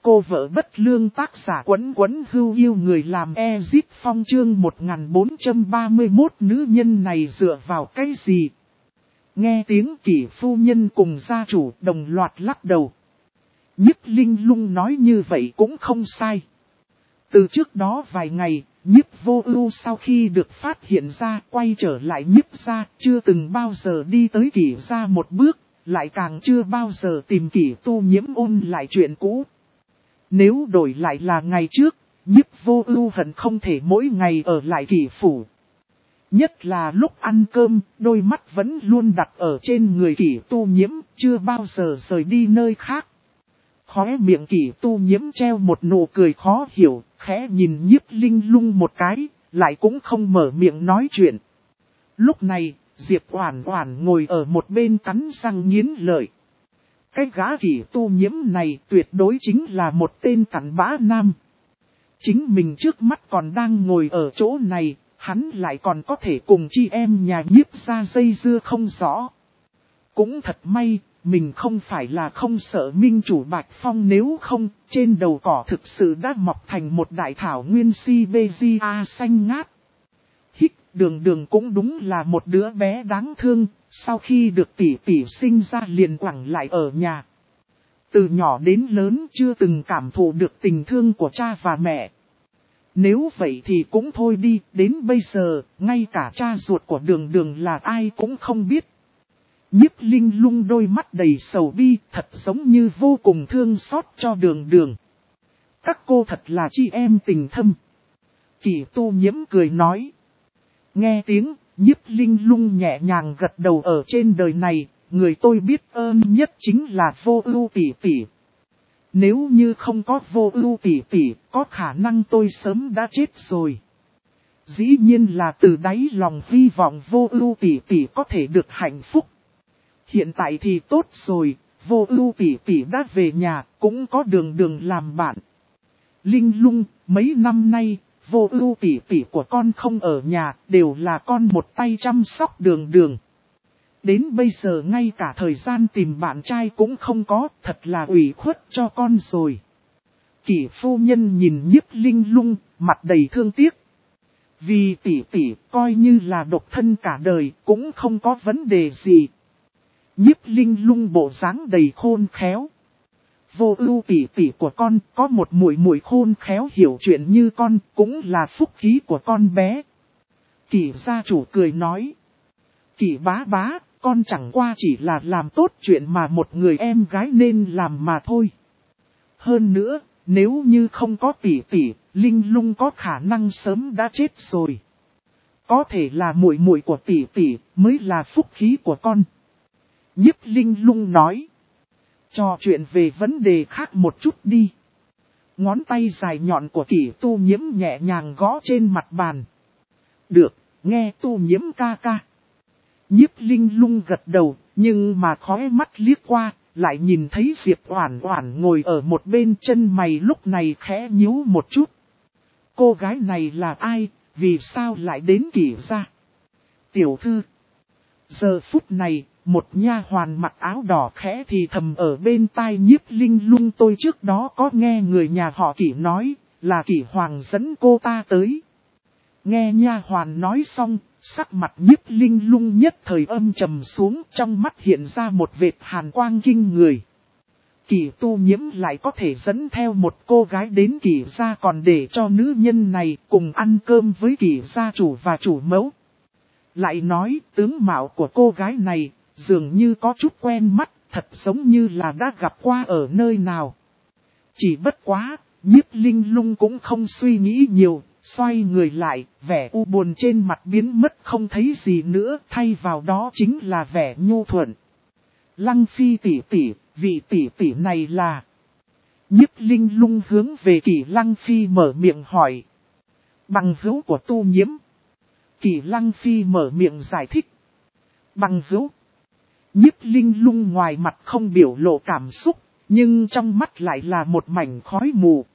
Cô vợ bất lương tác giả Quấn Quấn Hưu yêu người làm Ezip Phong chương 1431 nữ nhân này dựa vào cái gì? Nghe tiếng Kỷ phu nhân cùng gia chủ đồng loạt lắc đầu. Nhiếp Linh Lung nói như vậy cũng không sai. Từ trước đó vài ngày, Nhiếp Vô Ưu sau khi được phát hiện ra quay trở lại Nhiếp gia, chưa từng bao giờ đi tới Kỷ gia một bước, lại càng chưa bao giờ tìm Kỷ Tu Nhiễm ôn lại chuyện cũ. Nếu đổi lại là ngày trước, Nhiếp Vô Ưu hận không thể mỗi ngày ở lại Kỷ phủ. Nhất là lúc ăn cơm, đôi mắt vẫn luôn đặt ở trên người Kỷ Tu Nhiễm, chưa bao giờ rời đi nơi khác. Khóe miệng Kỷ Tu Nhiễm treo một nụ cười khó hiểu, khẽ nhìn Nhiếp Linh Lung một cái, lại cũng không mở miệng nói chuyện. Lúc này, Diệp Oản Oản ngồi ở một bên cắn răng nghiến lợi. Cái gã Kỷ Tu Nhiễm này tuyệt đối chính là một tên cặn bã nam. Chính mình trước mắt còn đang ngồi ở chỗ này, hắn lại còn có thể cùng chị em nhà Nhiếp gia dây dưa không rõ. Cũng thật may, mình không phải là không sợ minh chủ Bạch Phong, nếu không, trên đầu cỏ thực sự đã mọc thành một đại thảo nguyên Siberia xanh ngát. Hích, Đường Đường cũng đúng là một đứa bé đáng thương, sau khi được tỷ tỷ sinh ra liền quẳng lại ở nhà. Từ nhỏ đến lớn chưa từng cảm thụ được tình thương của cha và mẹ. Nếu vậy thì cũng thôi đi, đến bây giờ, ngay cả cha ruột của Đường Đường là ai cũng không biết. Nhiếp Linh Lung đôi mắt đầy sầu bi, thật giống như vô cùng thương xót cho Đường Đường. Các cô thật là chị em tình thâm. Kỷ Tu Nhiễm cười nói. Nghe tiếng, Nhiếp Linh Lung nhẹ nhàng gật đầu, ở trên đời này, người tôi biết ơn nhất chính là Vô Ưu tỷ tỷ. Nếu như không có Vô Ưu tỷ tỷ, có khả năng tôi sớm đã chết rồi. Dĩ nhiên là từ đáy lòng hy vọng Vô Ưu tỷ tỷ có thể được hạnh phúc. Hiện tại thì tốt rồi, Vô Ưu tỷ tỷ đã về nhà, cũng có Đường Đường làm bạn. Linh Lung, mấy năm nay, Vô Ưu tỷ tỷ của con không ở nhà, đều là con một tay chăm sóc Đường Đường. Đến bây giờ ngay cả thời gian tìm bạn trai cũng không có, thật là ủy khuất cho con rồi. Kỷ phu nhân nhìn Nhiếp Linh Lung, mặt đầy thương tiếc. Vì tỷ tỷ coi như là độc thân cả đời, cũng không có vấn đề gì. Nhiếp Linh Lung bộ dáng đầy khôn khéo. Vô Ưu tỷ tỷ của con có một muội muội khôn khéo hiểu chuyện như con, cũng là phúc khí của con bé. Kỷ gia chủ cười nói. Kỷ bá bá, con chẳng qua chỉ là làm tốt chuyện mà một người em gái nên làm mà thôi. Hơn nữa, nếu như không có tỷ tỷ, Linh Lung có khả năng sớm đã chết rồi. Có thể là muội muội của tỷ tỷ mới là phúc khí của con. Nhiếp Linh Lung nói. Trò chuyện về vấn đề khác một chút đi. Ngón tay dài nhọn của Kỷ Tu Nhiễm nhẹ nhàng gõ trên mặt bàn. Được, nghe Tu Nhiễm ca ca. Nhiếp Linh Lung gật đầu, nhưng mà khóe mắt liếc qua, lại nhìn thấy Diệp Oản Oản ngồi ở một bên, chân mày lúc này khẽ nhíu một chút. Cô gái này là ai, vì sao lại đến Kỷ gia? Tiểu thư. Giờ phút này, một nha hoàn mặc áo đỏ khẽ thì thầm ở bên tai Nhiếp Linh Lung, tôi trước đó có nghe người nhà họ Kỷ nói, là Kỷ Hoàng dẫn cô ta tới. Nghe nha hoàn nói xong, sắc mặt Nhiếp Linh Lung nhất thời âm trầm xuống, trong mắt hiện ra một vệt hàn quang kinh người. Kỷ Tu Nhiễm lại có thể dẫn theo một cô gái đến Kỷ gia, còn để cho nữ nhân này cùng ăn cơm với Kỷ gia chủ và chủ mẫu. Lại nói tướng mạo của cô gái này dường như có chút quen mắt, thật giống như là đã gặp qua ở nơi nào. Chỉ bất quá, Nhiếp Linh Lung cũng không suy nghĩ nhiều, xoay người lại, vẻ u buồn trên mặt biến mất không thấy gì nữa, thay vào đó chính là vẻ nhu thuận. Lăng Phi tỷ tỷ, vị tỷ tỷ này là... Nhiếp Linh Lung hướng về Kỷ Lăng Phi mở miệng hỏi. Bằng hữu của Tu Nhiễm. Kỷ Lăng Phi mở miệng giải thích. Bằng hữu. Nhiếp Linh Lung ngoài mặt không biểu lộ cảm xúc, nhưng trong mắt lại là một mảnh khói mù.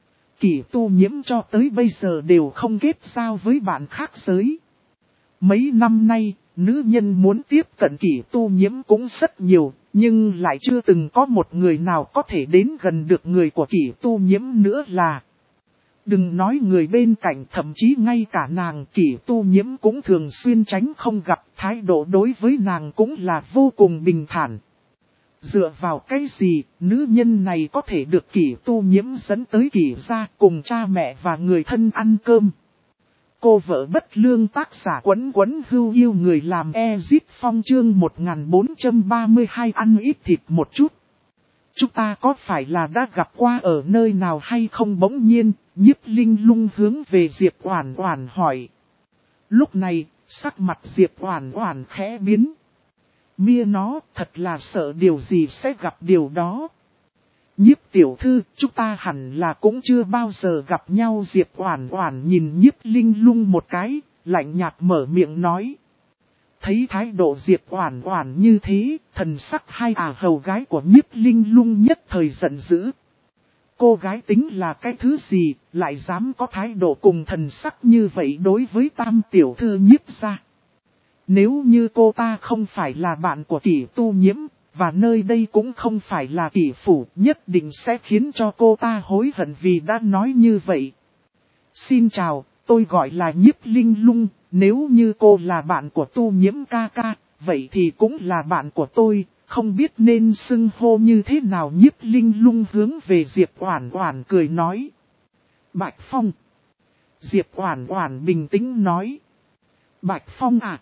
Kỷ Tu Nhiễm cho tới bây giờ đều không kết giao với bạn khác giới. Mấy năm nay, nữ nhân muốn tiếp cận Kỷ Tu Nhiễm cũng rất nhiều, nhưng lại chưa từng có một người nào có thể đến gần được người của Kỷ Tu Nhiễm nữa là. Đừng nói người bên cạnh, thậm chí ngay cả nàng Kỷ Tu Nhiễm cũng thường xuyên tránh không gặp, thái độ đối với nàng cũng là vô cùng bình thản. Dựa vào cái gì, nữ nhân này có thể được Kỷ Tu Nhiễm dẫn tới Kỷ gia cùng cha mẹ và người thân ăn cơm. Cô vợ bất lương, tác giả Quấn Quấn Hưu Yêu người làm Ezit Phong chương 1432 ăn ít thịt một chút. Chúng ta có phải là đã gặp qua ở nơi nào hay không? Bỗng nhiên, Nhiếp Linh Lung hướng về Diệp Oản Oản hỏi. Lúc này, sắc mặt Diệp Oản Oản khẽ biến. Mia nó, thật là sợ điều gì sẽ gặp điều đó. Nhiếp tiểu thư, chúng ta hẳn là cũng chưa bao giờ gặp nhau. Diệp Oản Oản nhìn Nhiếp Linh Lung một cái, lạnh nhạt mở miệng nói. Thấy thái độ Diệp Oản Oản như thế, thần sắc hai hầu gái của Nhiếp Linh Lung nhất thời giận dữ. Cô gái tính là cái thứ gì, lại dám có thái độ cùng thần sắc như vậy đối với tam tiểu thư Nhiếp gia. Nếu như cô ta không phải là bạn của Kỷ Tu Nhiễm, và nơi đây cũng không phải là Kỷ phủ, nhất định sẽ khiến cho cô ta hối hận vì đã nói như vậy. Xin chào, tôi gọi là Nhiếp Linh Lung, nếu như cô là bạn của Tu Nhiễm ca ca, vậy thì cũng là bạn của tôi, không biết nên xưng hô như thế nào. Nhiếp Linh Lung hướng về Diệp Oản Oản cười nói. Bạch Phong. Diệp Oản Oản bình tĩnh nói. Bạch Phong à?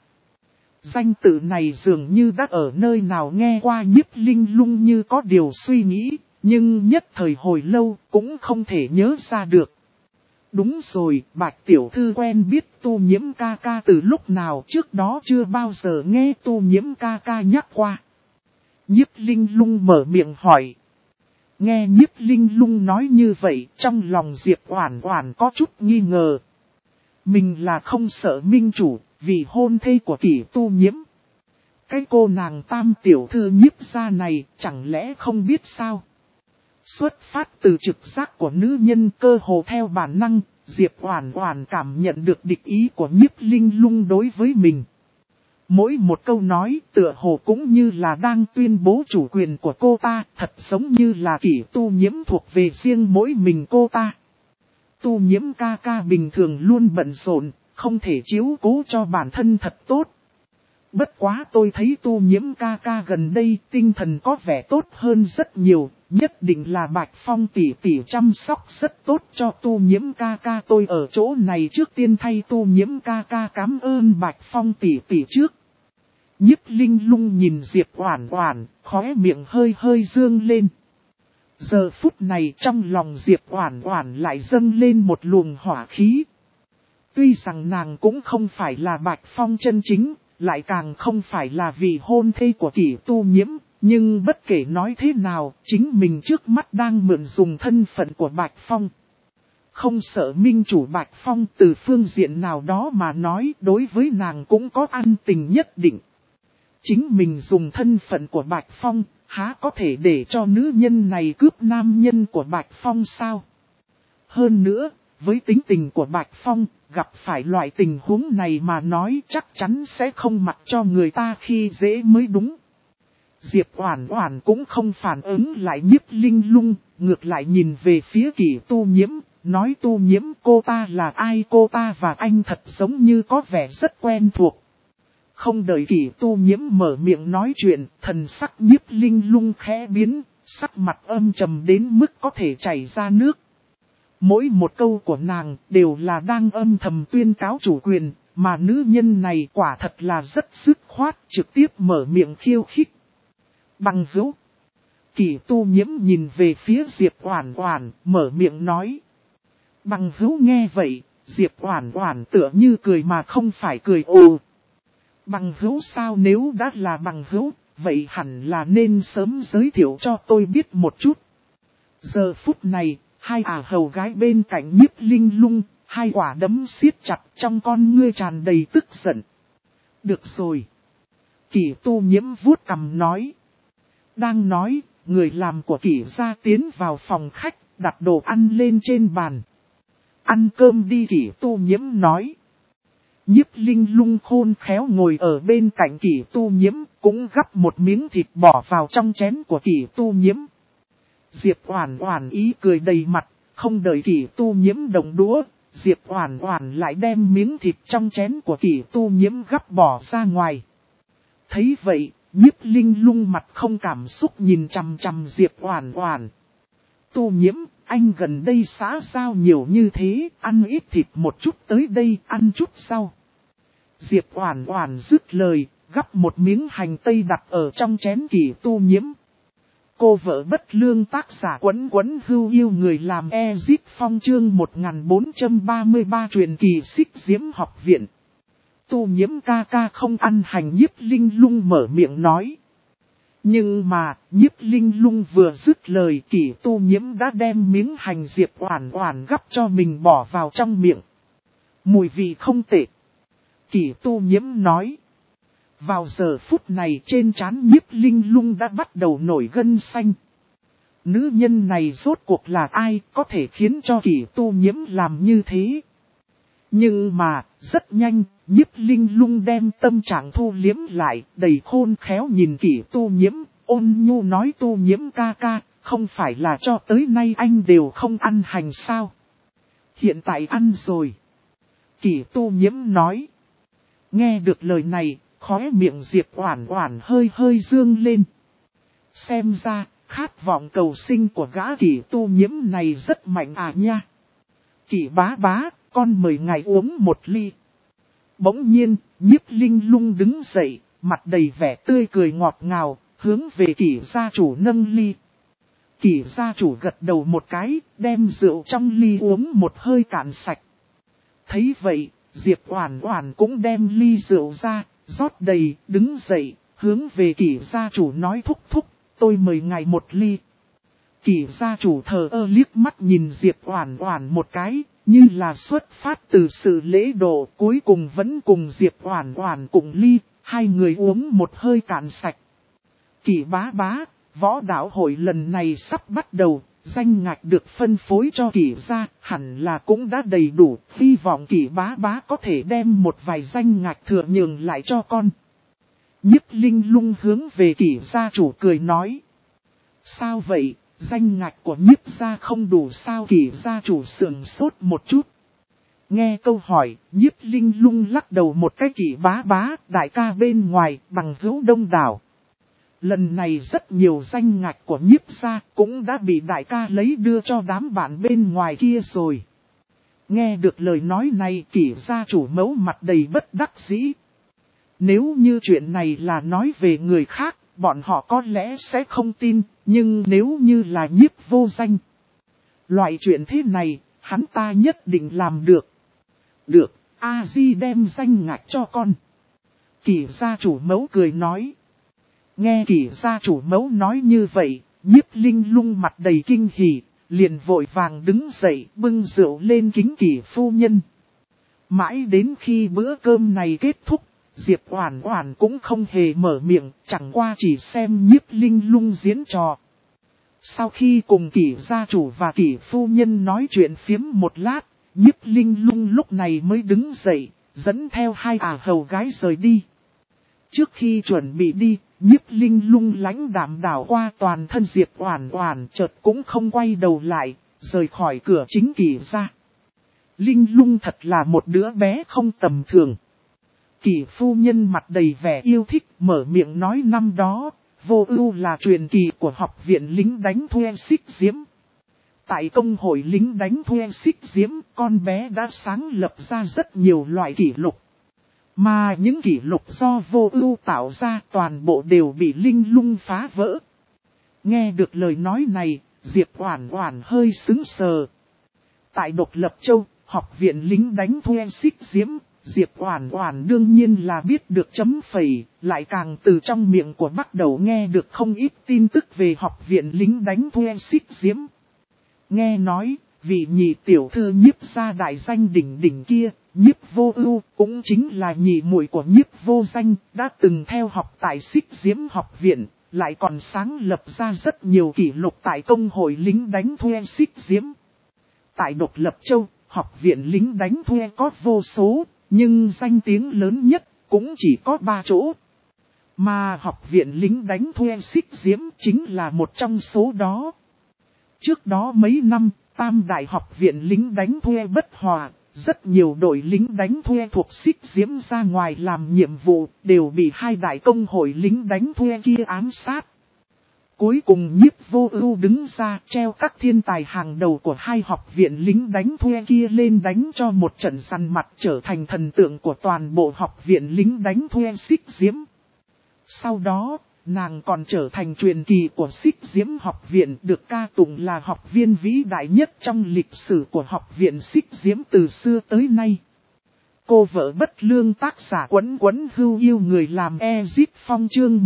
Danh tự này dường như đã ở nơi nào nghe qua. Nhiếp Linh Lung như có điều suy nghĩ, nhưng nhất thời hồi lâu cũng không thể nhớ ra được. Đúng rồi, Bạch tiểu thư quen biết Tu Nhiễm ca ca từ lúc nào, trước đó chưa bao giờ nghe Tu Nhiễm ca ca nhắc qua. Nhiếp Linh Lung mở miệng hỏi. Nghe Nhiếp Linh Lung nói như vậy, trong lòng Diệp Oản Oản có chút nghi ngờ. Mình là không sợ minh chủ, vì hôn thê của Kỷ Tu Nhiễm. Cái cô nàng tam tiểu thư Nhiếp gia này chẳng lẽ không biết sao? Xuất phát từ trực giác của nữ nhân, cơ hồ theo bản năng, Diệp Oản Oản cảm nhận được địch ý của Nhiếp Linh Lung đối với mình. Mỗi một câu nói tựa hồ cũng như là đang tuyên bố chủ quyền của cô ta, thật giống như là Kỷ Tu Nhiễm thuộc về riêng mỗi mình cô ta. Tu Nhiễm ca ca bình thường luôn bận rộn, không thể chiếu cố cho bản thân thật tốt. Bất quá tôi thấy Tu Nhiễm ca ca gần đây tinh thần có vẻ tốt hơn rất nhiều, nhất định là Bạch Phong tỷ tỷ chăm sóc rất tốt cho Tu Nhiễm ca ca. Tôi ở chỗ này trước tiên thay Tu Nhiễm ca ca cảm ơn Bạch Phong tỷ tỷ trước. Nhiếp Linh Lung nhìn Diệp Oản Oản, khóe miệng hơi hơi dương lên. Giờ phút này trong lòng Diệp Oản Oản lại dâng lên một luồng hỏa khí. Tuy rằng nàng cũng không phải là Bạch Phong chân chính, lại càng không phải là vị hôn thê của Kỷ Tu Nhiễm, nhưng bất kể nói thế nào, chính mình trước mắt đang mượn dùng thân phận của Bạch Phong. Không sợ minh chủ Bạch Phong, từ phương diện nào đó mà nói, đối với nàng cũng có ân tình nhất định. Chính mình dùng thân phận của Bạch Phong, há có thể để cho nữ nhân này cướp nam nhân của Bạch Phong sao? Hơn nữa, với tính tình của Bạch Phong, gặp phải loại tình huống này mà nói chắc chắn sẽ không mặc cho người ta khi dễ mới đúng. Diệp Oản Oản cũng không phản ứng lại Nhiếp Linh Lung, ngược lại nhìn về phía Kỷ Tu Nhiễm, nói Tu Nhiễm cô ta là ai? Cô ta và anh thật giống như có vẻ rất quen thuộc. Không đợi Kỷ Tu Nhiễm mở miệng nói chuyện, thần sắc Nhiếp Linh Lung khẽ biến, sắc mặt âm trầm đến mức có thể chảy ra nước. Mỗi một câu của nàng đều là đang âm thầm tuyên cáo chủ quyền, mà nữ nhân này quả thật là rất dứt khoát, trực tiếp mở miệng khiêu khích. Bằng hữu. Kỷ Tu Nhiễm nhìn về phía Diệp Oản Oản, mở miệng nói. Bằng hữu nghe vậy, Diệp Oản Oản tựa như cười mà không phải cười. Ồ. Bằng hữu sao? Nếu đã là bằng hữu, vậy hẳn là nên sớm giới thiệu cho tôi biết một chút. Giờ phút này, hai hầu gái bên cạnh Nhiếp Linh Lung, hai quả đấm siết chặt, trong con ngươi tràn đầy tức giận. Được rồi. Kỷ Tu Nhiễm vuốt cằm nói. Đang nói, người làm của Kỷ gia tiến vào phòng khách, đặt đồ ăn lên trên bàn. Ăn cơm đi, Kỷ Tu Nhiễm nói. Nhiếp Linh Lung khôn khéo ngồi ở bên cạnh Kỷ Tu Nhiễm, cũng gắp một miếng thịt bỏ vào trong chén của Kỷ Tu Nhiễm. Diệp Oản Oản ý cười đầy mặt, không đợi Kỷ Tu Nhiễm động đũa, Diệp Oản Oản lại đem miếng thịt trong chén của Kỷ Tu Nhiễm gắp bỏ ra ngoài. Thấy vậy, Nhiếp Linh Lung mặt không cảm xúc nhìn chằm chằm Diệp Oản Oản. Tu Nhiễm, anh gần đây xã giao nhiều như thế, ăn ít thịt một chút tới đây, ăn chút sau. Diệp Oản Oản dứt lời, gắp một miếng hành tây đặt ở trong chén Kỷ Tu Nhiễm. Cô vợ bất lương tác giả Quấn Quấn Hưu Yêu Người làm Ezip Phong chương 1433 truyền kỳ Xích Diễm học viện. Tu Nhiễm ca ca không ăn hành, Nhiếp Linh Lung mở miệng nói. Nhưng mà, Nhiếp Linh Lung vừa dứt lời, Kỷ Tu Nhiễm đã đem miếng hành Diệp Oản Oản gắp cho mình bỏ vào trong miệng. Mùi vị không tệ. Kỷ Tu Nhiễm nói. Vào giờ phút này trên trán Nhiếp Linh Lung đã bắt đầu nổi gân xanh. Nữ nhân này rốt cuộc là ai có thể khiến cho Kỷ Tu Nhiễm làm như thế? Nhưng mà, rất nhanh, Nhiếp Linh Lung đem tâm trạng thu liếm lại, đầy khôn khéo nhìn Kỷ Tu Nhiễm, ôn nhu nói Tu Nhiễm ca ca, không phải là cho tới nay anh đều không ăn hành sao? Hiện tại ăn rồi. Kỷ Tu Nhiễm nói. Nghe được lời này, khóe miệng Diệp Oản Oản hơi hơi dương lên. Xem ra, khát vọng cầu sinh của gã Kỷ Tu Nhiễm này rất mạnh à nha. Kỷ bá bá, con mời ngài uống một ly. Bỗng nhiên, Nhiếp Linh Lung đứng dậy, mặt đầy vẻ tươi cười ngọt ngào, hướng về Kỷ gia chủ nâng ly. Kỷ gia chủ gật đầu một cái, đem rượu trong ly uống một hơi cạn sạch. Thấy vậy, Diệp Oản Oản cũng đem ly rượu ra, rót đầy, đứng dậy, hướng về Kỷ gia chủ nói thúc thúc, tôi mời ngài một ly. Kỷ gia chủ thờ ơ liếc mắt nhìn Diệp Oản Oản một cái, như là xuất phát từ sự lễ độ, cuối cùng vẫn cùng Diệp Oản Oản cùng ly, hai người uống một hơi cạn sạch. Kỷ bá bá, võ đạo hội lần này sắp bắt đầu, danh ngạch được phân phối cho Kỷ gia, hẳn là cũng đã đầy đủ, hy vọng Kỷ bá bá có thể đem một vài danh ngạch thừa nhường lại cho con. Nhiếp Linh Lung hướng về Kỷ gia chủ cười nói. Sao vậy, danh ngạch của Nhiếp gia không đủ sao? Kỷ gia chủ sững sốt một chút. Nghe câu hỏi, Nhiếp Linh Lung lắc đầu một cái. Kỷ bá bá, đại ca bên ngoài, bằng hữu đông đảo. Lần này rất nhiều danh ngạch của Nhiếp gia cũng đã bị đại ca lấy đưa cho đám bạn bên ngoài kia rồi. Nghe được lời nói này, Kỷ gia chủ mấu mặt đầy bất đắc dĩ. Nếu như chuyện này là nói về người khác, bọn họ có lẽ sẽ không tin, nhưng nếu như là Nhiếp vô danh, loại chuyện thế này, hắn ta nhất định làm được. Được, A-di đem danh ngạch cho con. Kỷ gia chủ mấu cười nói. Nghe Kỷ gia chủ mấu nói như vậy, Nhiếp Linh Lung mặt đầy kinh hỉ, liền vội vàng đứng dậy bưng rượu lên kính Kỷ phu nhân. Mãi đến khi bữa cơm này kết thúc, Diệp Oản Oản cũng không hề mở miệng, chẳng qua chỉ xem Nhiếp Linh Lung diễn trò. Sau khi cùng Kỷ gia chủ và Kỷ phu nhân nói chuyện phiếm một lát, Nhiếp Linh Lung lúc này mới đứng dậy, dẫn theo hai hầu gái rời đi. Trước khi chuẩn bị đi, Nhiếp Linh Lung lãnh đạm đảo qua toàn thân Diệp Oản Oản, chợt cũng không quay đầu lại, rời khỏi cửa chính Kỷ gia. Linh Lung thật là một đứa bé không tầm thường. Kỷ phu nhân mặt đầy vẻ yêu thích, mở miệng nói năm đó, Vô Ưu là truyền kỳ của học viện lính đánh thuê Xích Diễm. Tại công hội lính đánh thuê Xích Diễm, con bé đã sáng lập ra rất nhiều loại kỷ lục. Mà những kỷ lục do Vô Ưu tạo ra toàn bộ đều bị Linh Lung phá vỡ. Nghe được lời nói này, Diệp Oản Oản hơi sững sờ. Tại Độc Lập Châu, học viện lính đánh thuê Xích Diễm, Diệp Oản Oản đương nhiên là biết được chấm phẩy, lại càng từ trong miệng của bắt đầu nghe được không ít tin tức về học viện lính đánh thuê Xích Diễm. Nghe nói, vị nhị tiểu thư Nhiếp gia đại danh đỉnh đỉnh kia, Nhiếp Vô Ưu, cũng chính là nhị muội của Nhiếp Vô Danh, đã từng theo học tại Xích Diễm học viện, lại còn sáng lập ra rất nhiều kỷ lục tại công hội lính đánh thuê Xích Diễm. Tại Độc Lập Châu, học viện lính đánh thuê có vô số, Nhưng danh tiếng lớn nhất cũng chỉ có 3 chỗ. Mà học viện lính đánh thuê Xích Diễm chính là một trong số đó. Trước đó mấy năm, Tam Đại học viện lính đánh thuê bất hòa, rất nhiều đội lính đánh thuê thuộc Xích Diễm ra ngoài làm nhiệm vụ, đều bị 2 đại công hội lính đánh thuê kia ám sát. Cuối cùng Nhiếp Vô Ưu đứng ra treo các thiên tài hàng đầu của 2 học viện lính đánh thuê kia lên đánh cho một trận săn mặt, trở thành thần tượng của toàn bộ học viện lính đánh thuê Xích Diễm. Sau đó, nàng còn trở thành truyền kỳ của Xích Diễm học viện, được ca tụng là học viên vĩ đại nhất trong lịch sử của học viện Xích Diễm từ xưa tới nay. Cô vợ bất lương tác giả Quấn Quấn Hưu yêu người làm Ezip Phong chương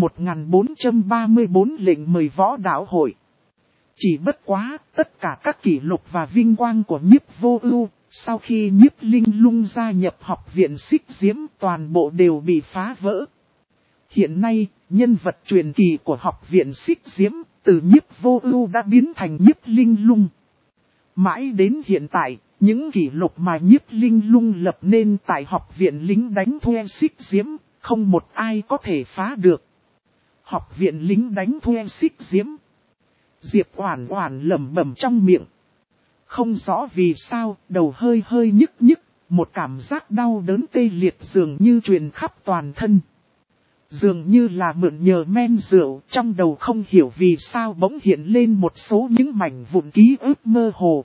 1434 lệnh mời võ đạo hội. Chỉ bất quá, tất cả các kỷ lục và vinh quang của Nhiếp Vô Ưu, sau khi Nhiếp Linh Lung gia nhập học viện Xích Diễm toàn bộ đều bị phá vỡ. Hiện nay, nhân vật truyền kỳ của học viện Xích Diễm, từ Nhiếp Vô Ưu đã biến thành Nhiếp Linh Lung. Mãi đến hiện tại, những kỷ lục mà Nhiếp Linh Lung lập nên tại học viện lính đánh thuê Xích Diễm, không một ai có thể phá được. Học viện lính đánh thuê Xích Diễm. Diệp Oản Oản lẩm bẩm trong miệng. Không rõ vì sao, đầu hơi hơi nhức nhức, một cảm giác đau đớn tê liệt dường như truyền khắp toàn thân. Dường như là mượn nhờ men rượu, trong đầu không hiểu vì sao bỗng hiện lên một số những mảnh vụn ký ức mơ hồ.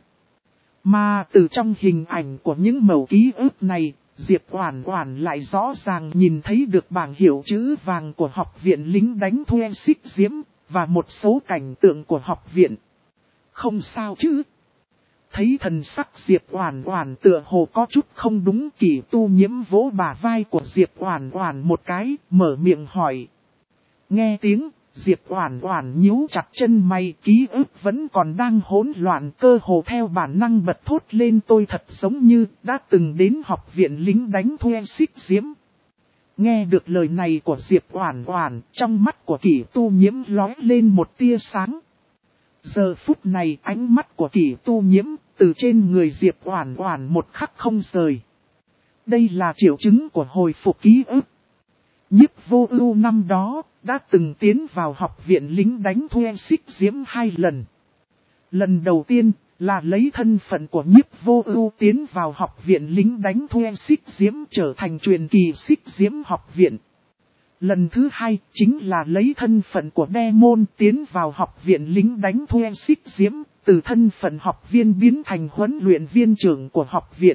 Mà từ trong hình ảnh của những mẩu ký ức này, Diệp Oản Oản lại rõ ràng nhìn thấy được bảng hiệu chữ vàng của học viện lính đánh thuê Xích Diễm, và một số cảnh tượng của học viện. Không sao chứ? Thấy thần sắc Diệp Oản Oản tựa hồ có chút không đúng, Kỷ Tu Nhiễm vỗ bả vai của Diệp Oản Oản một cái, mở miệng hỏi. Nghe tiếng, Diệp Oản Oản nhíu chặt chân mày, ký ức vẫn còn đang hỗn loạn, cơ hồ theo bản năng bật thốt lên, tôi thật giống như đã từng đến học viện lính đánh thuê Xích Diễm. Nghe được lời này của Diệp Oản Oản, trong mắt của Kỷ Tu Nhiễm lóe lên một tia sáng. Giờ phút này ánh mắt của Kỷ Tu Nhiễm từ trên người Diệp Oản Oản một khắc không rời. Đây là triệu chứng của hồi phục ký ức. Nhiếp Vô Ưu năm đó đã từng tiến vào học viện lính đánh thuê Xích Diễm 2 lần. Lần đầu tiên là lấy thân phận của Nhiếp Vô Ưu tiến vào học viện lính đánh thuê Xích Diễm, trở thành truyền kỳ Xích Diễm học viện. Lần thứ 2 chính là lấy thân phận của Demon tiến vào học viện lính đánh thuê Xích Diễm, từ thân phận học viên biến thành huấn luyện viên trưởng của học viện.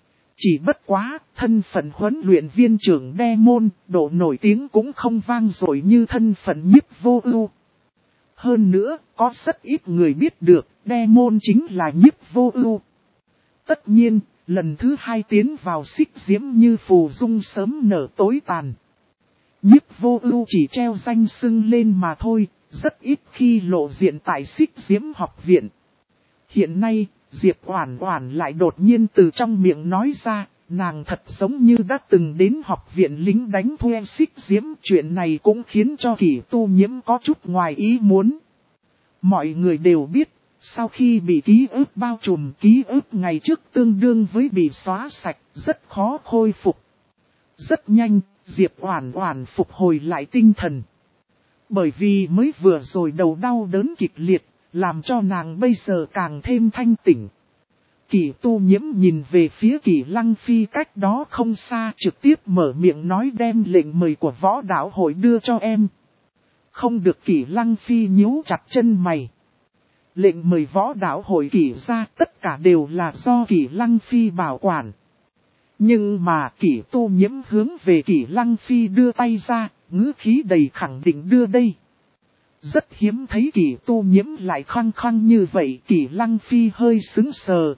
Chỉ bất quá, thân phận huấn luyện viên trưởng Demon, độ nổi tiếng cũng không vang dội như thân phận Nhiếp Vô Ưu. Hơn nữa, có rất ít người biết được, Demon chính là Nhiếp Vô Ưu. Tất nhiên, lần thứ 2 tiến vào Xích Diễm như phù dung sớm nở tối tàn. Nhiếp Vô Ưu chỉ treo danh xưng lên mà thôi, rất ít khi lộ diện tại Xích Diễm học viện. Hiện nay, Diệp Oản Oản lại đột nhiên từ trong miệng nói ra, nàng thật giống như đã từng đến học viện lính đánh thuê Xích Diễm. Chuyện này cũng khiến cho Kỷ Tu Nhiễm có chút ngoài ý muốn. Mọi người đều biết, sau khi bị ký ức bao trùm, ký ức ngày trước tương đương với bị xóa sạch, rất khó khôi phục. Rất nhanh, Diệp Oản Oản phục hồi lại tinh thần. Bởi vì mới vừa rồi đầu đau đớn kịch liệt, làm cho nàng bây giờ càng thêm thanh tỉnh. Kỷ Tu Nhiễm nhìn về phía Kỷ Lăng Phi cách đó không xa, trực tiếp mở miệng nói, đem lệnh mời của võ đạo hội đưa cho em. Không được. Kỷ Lăng Phi nhíu chặt chân mày. Lệnh mời võ đạo hội Kỷ ra tất cả đều là do Kỷ Lăng Phi bảo quản. Nhưng mà Kỷ Tu Nhiễm hướng về Kỷ Lăng Phi đưa tay ra, ngữ khí đầy khẳng định đưa đây. Rất hiếm thấy Kỷ Tu Nhiễm lại khăng khăng như vậy, Kỷ Lăng Phi hơi sững sờ.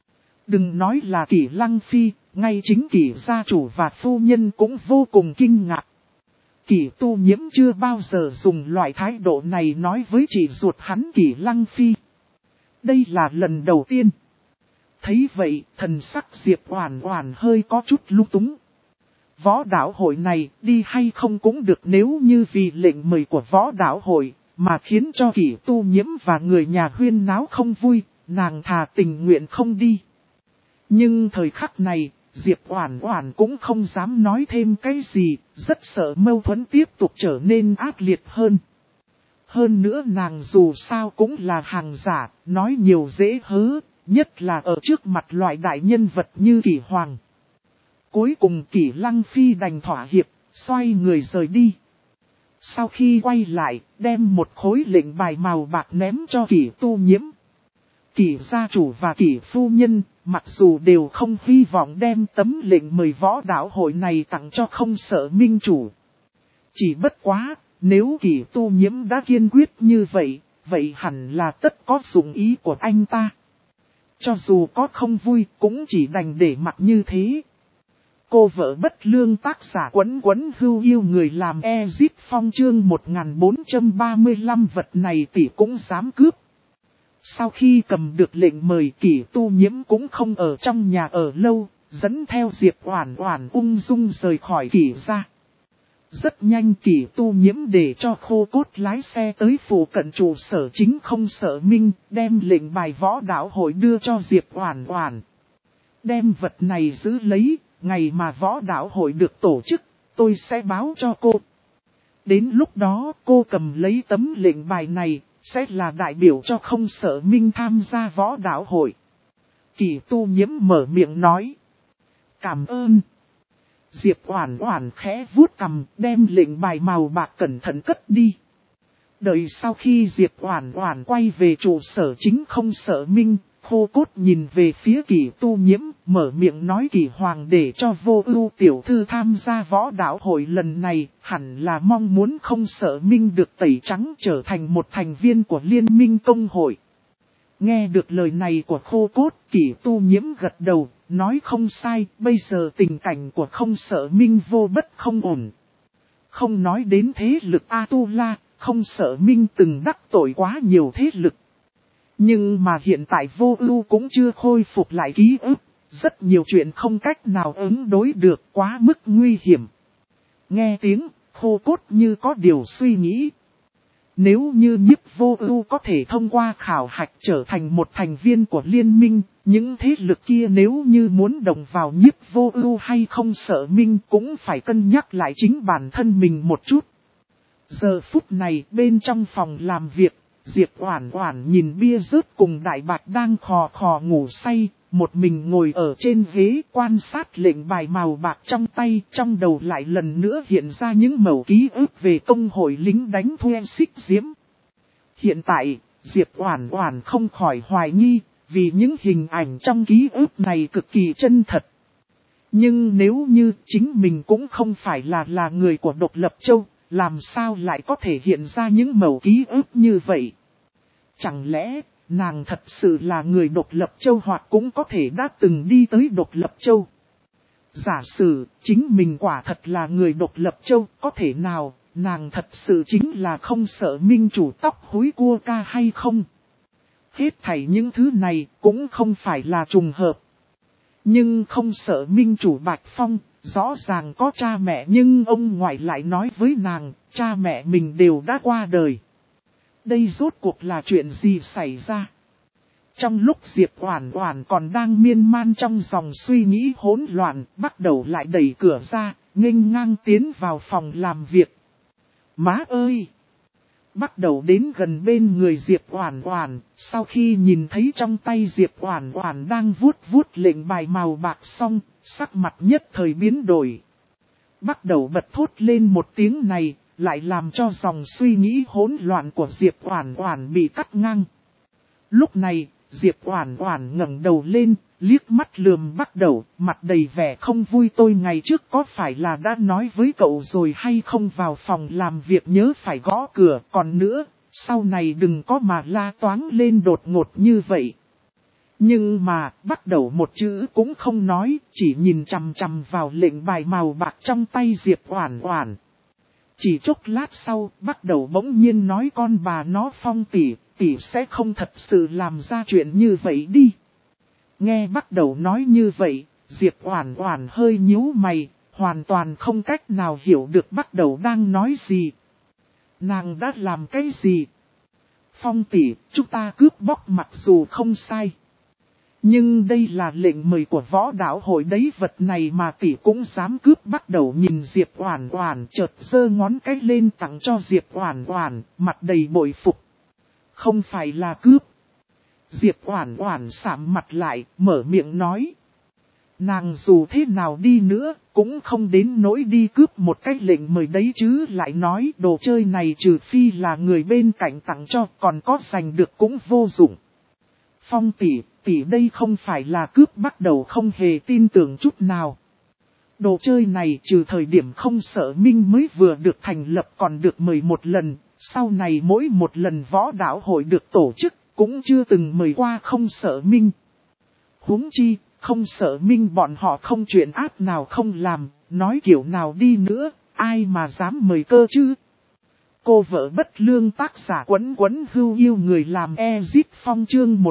Đừng nói là Kỷ Lăng Phi, ngay chính Kỷ gia chủ và phu nhân cũng vô cùng kinh ngạc. Kỷ Tu Nhiễm chưa bao giờ dùng loại thái độ này nói với chị ruột hắn Kỷ Lăng Phi. Đây là lần đầu tiên. Thấy vậy, thần sắc Diệp Oản Oản hơi có chút lung túng. Võ đạo hội này đi hay không cũng được, nếu như vì lệnh mời của võ đạo hội mà khiến cho Kỷ Tu Nhiễm và người nhà huyên náo không vui, nàng thà tình nguyện không đi. Nhưng thời khắc này, Diệp Oản Oản cũng không dám nói thêm cái gì, rất sợ mâu thuẫn tiếp tục trở nên ác liệt hơn. Hơn nữa nàng dù sao cũng là hàng giả, nói nhiều dễ hớ, nhất là ở trước mặt loại đại nhân vật như Kỷ Hoàng. Cuối cùng Kỷ Lăng Phi đành thỏa hiệp, xoay người rời đi. Sau khi quay lại, đem một khối lệnh bài màu bạc ném cho Kỷ Tu Nhiễm. Kỷ gia chủ và Kỷ phu nhân, mặc dù đều không hy vọng đem tấm lệnh mời võ đạo hội này tặng cho Không Sợ Minh chủ. Chỉ bất quá, nếu Kỷ Tu Nhiễm đã kiên quyết như vậy, vậy hẳn là tất có dụng ý của anh ta. Cho dù có không vui, cũng chỉ đành để mặc như thế. Cô vợ bất lương tác giả Quấn Quấn Hưu yêu người làm Ezip Phong chương 1435 vật này tỷ cũng dám cướp. Sau khi cầm được lệnh mời, Kỷ Tu Nhiễm cũng không ở trong nhà ở lâu, dẫn theo Diệp Oản Oản ung dung rời khỏi Kỷ gia. Rất nhanh Kỷ Tu Nhiễm để cho Khô Cốt lái xe tới phụ cận trụ sở chính Không Sợ Minh, đem lệnh bài võ đạo hội đưa cho Diệp Oản Oản. Đem vật này giữ lấy, ngày mà võ đạo hội được tổ chức, tôi sẽ báo cho cô. Đến lúc đó cô cầm lấy tấm lệnh bài này, sẽ là đại biểu cho Không Sợ Minh tham gia võ đạo hội. Kỷ Tu Nhiễm mở miệng nói. Cảm ơn. Diệp Oản Oản khẽ vuốt cằm, đem lệnh bài màu bạc cẩn thận cất đi. Đợi sau khi Diệp Oản Oản quay về trụ sở chính Không Sợ Minh, Khô Cốt nhìn về phía Kỷ Tu Nhiễm, mở miệng nói Kỷ Hoàng để cho Vô Ưu tiểu thư tham gia võ đạo hội lần này, hẳn là mong muốn Không Sợ Minh được tẩy trắng trở thành một thành viên của Liên minh công hội. Nghe được lời này của Khô Cốt, Kỷ Tu Nhiễm gật đầu, nói không sai, bây giờ tình cảnh của Không Sợ Minh vô bất không ổn. Không nói đến thế lực A-tu-la, Không Sợ Minh từng đắc tội quá nhiều thế lực. Nhưng mà hiện tại Vô Ưu cũng chưa khôi phục lại ký ức, rất nhiều chuyện không cách nào ứng đối được, quá mức nguy hiểm. Nghe tiếng, Khô Cốt như có điều suy nghĩ. Nếu như Nhiếp Vô Ưu có thể thông qua khảo hạch trở thành một thành viên của liên minh, những thế lực kia nếu như muốn đồng vào Nhiếp Vô Ưu hay Không Sợ Minh cũng phải cân nhắc lại chính bản thân mình một chút. Giờ phút này bên trong phòng làm việc, Diệp Oản Oản nhìn bia rớt cùng Đại Bạch đang khò khò ngủ say, một mình ngồi ở trên ghế quan sát lệnh bài màu bạc trong tay, trong đầu lại lần nữa hiện ra những mẩu ký ức về công hội lính đánh thuê Xích Diễm. Hiện tại, Diệp Oản Oản không khỏi hoài nghi, vì những hình ảnh trong ký ức này cực kỳ chân thật. Nhưng nếu như chính mình cũng không phải là người của Độc Lập Châu, làm sao lại có thể hiện ra những mẩu ký ức như vậy? Chẳng lẽ, nàng thật sự là người Độc Lập Châu hoặc cũng có thể đã từng đi tới Độc Lập Châu? Giả sử, chính mình quả thật là người Độc Lập Châu, có thể nào, nàng thật sự chính là Không Sợ Minh chủ tóc húi cua ca hay không? Hết thảy những thứ này cũng không phải là trùng hợp. Nhưng Không Sợ Minh chủ Bạch Phong, rõ ràng có cha mẹ nhưng ông ngoại lại nói với nàng, cha mẹ mình đều đã qua đời. Đây rốt cuộc là chuyện gì xảy ra? Trong lúc Diệp Oản Oản còn đang miên man trong dòng suy nghĩ hỗn loạn, bắt đầu lại đẩy cửa ra, nghênh ngang tiến vào phòng làm việc. Má ơi! Bắt đầu đến gần bên người Diệp Oản Oản, sau khi nhìn thấy trong tay Diệp Oản Oản đang vuốt vuốt lệnh bài màu bạc xong, sắc mặt nhất thời biến đổi. Bắt đầu bật thốt lên một tiếng này, lại làm cho dòng suy nghĩ hỗn loạn của Diệp Oản Oản bị cắt ngang. Lúc này, Diệp Oản Oản ngẩng đầu lên, liếc mắt lườm Bắt Đầu, mặt đầy vẻ không vui. Tôi ngày trước có phải là đã nói với cậu rồi hay không, vào phòng làm việc nhớ phải gõ cửa, còn nữa, sau này đừng có mà la toáng lên đột ngột như vậy. Nhưng mà, Bắt Đầu một chữ cũng không nói, chỉ nhìn chằm chằm vào lệnh bài màu bạc trong tay Diệp Oản Oản. Chỉ chốc lát sau, Bắt Đầu bỗng nhiên nói, con bà nó Phong tỷ sẽ không thật sự làm ra chuyện như vậy đi. Nghe Bắt Đầu nói như vậy, Diệp Oản Oản hơi nhíu mày, hoàn toàn không cách nào hiểu được Bắt Đầu đang nói gì. Nàng đã làm cái gì? Phong tỷ, chúng ta cướp bóc mặc dù không sai. Nhưng đây là lệnh mời của võ đạo hội đấy, vật này mà tỷ cũng dám cướp. Bắt đầu nhìn Diệp Oản Oản, chợt giơ ngón cái lên tặng cho Diệp Oản Oản, mặt đầy bội phục. Không phải là cướp. Diệp Oản Oản sạm mặt lại, mở miệng nói. Nàng dù thế nào đi nữa, cũng không đến nỗi đi cướp một cái lệnh mời đấy chứ. Lại nói đồ chơi này trừ phi là người bên cạnh tặng cho, còn có giành được cũng vô dụng. Phong tỷ đây không phải là cướp. Bắt đầu không hề tin tưởng chút nào. Đồ chơi này trừ thời điểm Không Sợ Minh mới vừa được thành lập còn được mời một lần, sau này mỗi một lần võ đạo hội được tổ chức, cũng chưa từng mời qua Không Sợ Minh. Huống chi, Không Sợ Minh bọn họ không chuyện ác nào không làm, nói kiểu nào đi nữa, ai mà dám mời cơ chứ. Cô vợ bất lương tác giả Quấn Quấn Hưu Yêu Người làm Ezip Phong chương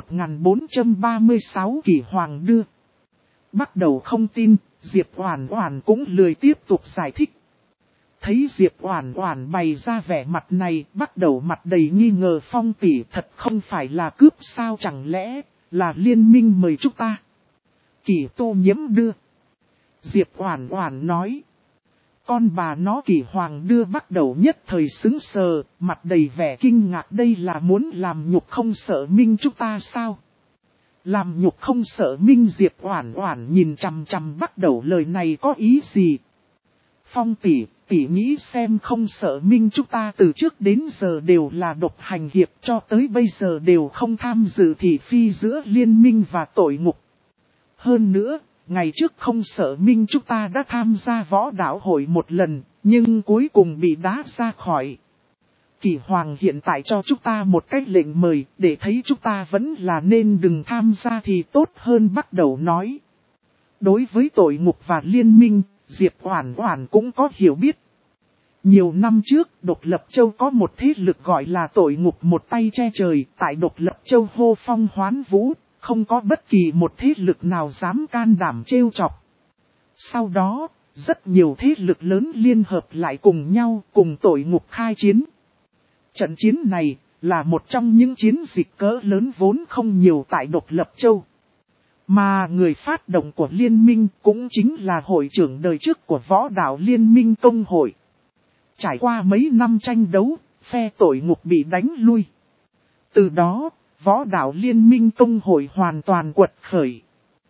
1436 Kỷ Hoàng đưa. Bắt đầu không tin, Diệp Oản Oản cũng lười tiếp tục giải thích. Thấy Diệp Oản Oản bày ra vẻ mặt này, bắt đầu mặt đầy nghi ngờ. Phong tỷ thật không phải là cướp sao, chẳng lẽ là liên minh mời chúng ta? Kỷ Tô Nhiễm đưa. Diệp Oản Oản nói. Con bà nó Kỷ Hoàng đưa bắt đầu nhất thời sững sờ, mặt đầy vẻ kinh ngạc. Đây là muốn làm nhục Không Sợ Minh chúng ta sao? Làm nhục Không Sợ Minh? Diệp Oản Oản nhìn chằm chằm bắt đầu, lời này có ý gì? Phong tỷ nghĩ xem, Không Sợ Minh chúng ta từ trước đến giờ đều là độc hành hiệp, cho tới bây giờ đều không tham dự thị phi giữa liên minh và tội ngục. Hơn nữa, ngày trước Không Sợ Minh chúng ta đã tham gia võ đạo hội một lần, nhưng cuối cùng bị đá ra khỏi. Kỷ Hoàng hiện tại cho chúng ta một cái lệnh mời, để thấy chúng ta vẫn là nên đừng tham gia thì tốt hơn. Bắt đầu nói. Đối với tội ngục và liên minh, Diệp Oản Oản cũng có hiểu biết. Nhiều năm trước, Độc Lập Châu có một thế lực gọi là tội ngục một tay che trời, tại Độc Lập Châu hô phong hoán vũ, không có bất kỳ một thế lực nào dám can đảm trêu chọc. Sau đó, rất nhiều thế lực lớn liên hợp lại cùng nhau, cùng tội ngục khai chiến. Trận chiến này là một trong những chiến dịch cỡ lớn vốn không nhiều tại Độc Lập Châu. Mà người phát động của liên minh cũng chính là hội trưởng đời trước của võ đạo liên minh Tông Hội. Trải qua mấy năm tranh đấu, phe tội ngục bị đánh lui. Từ đó, võ đạo liên minh Tông Hội hoàn toàn quật khởi.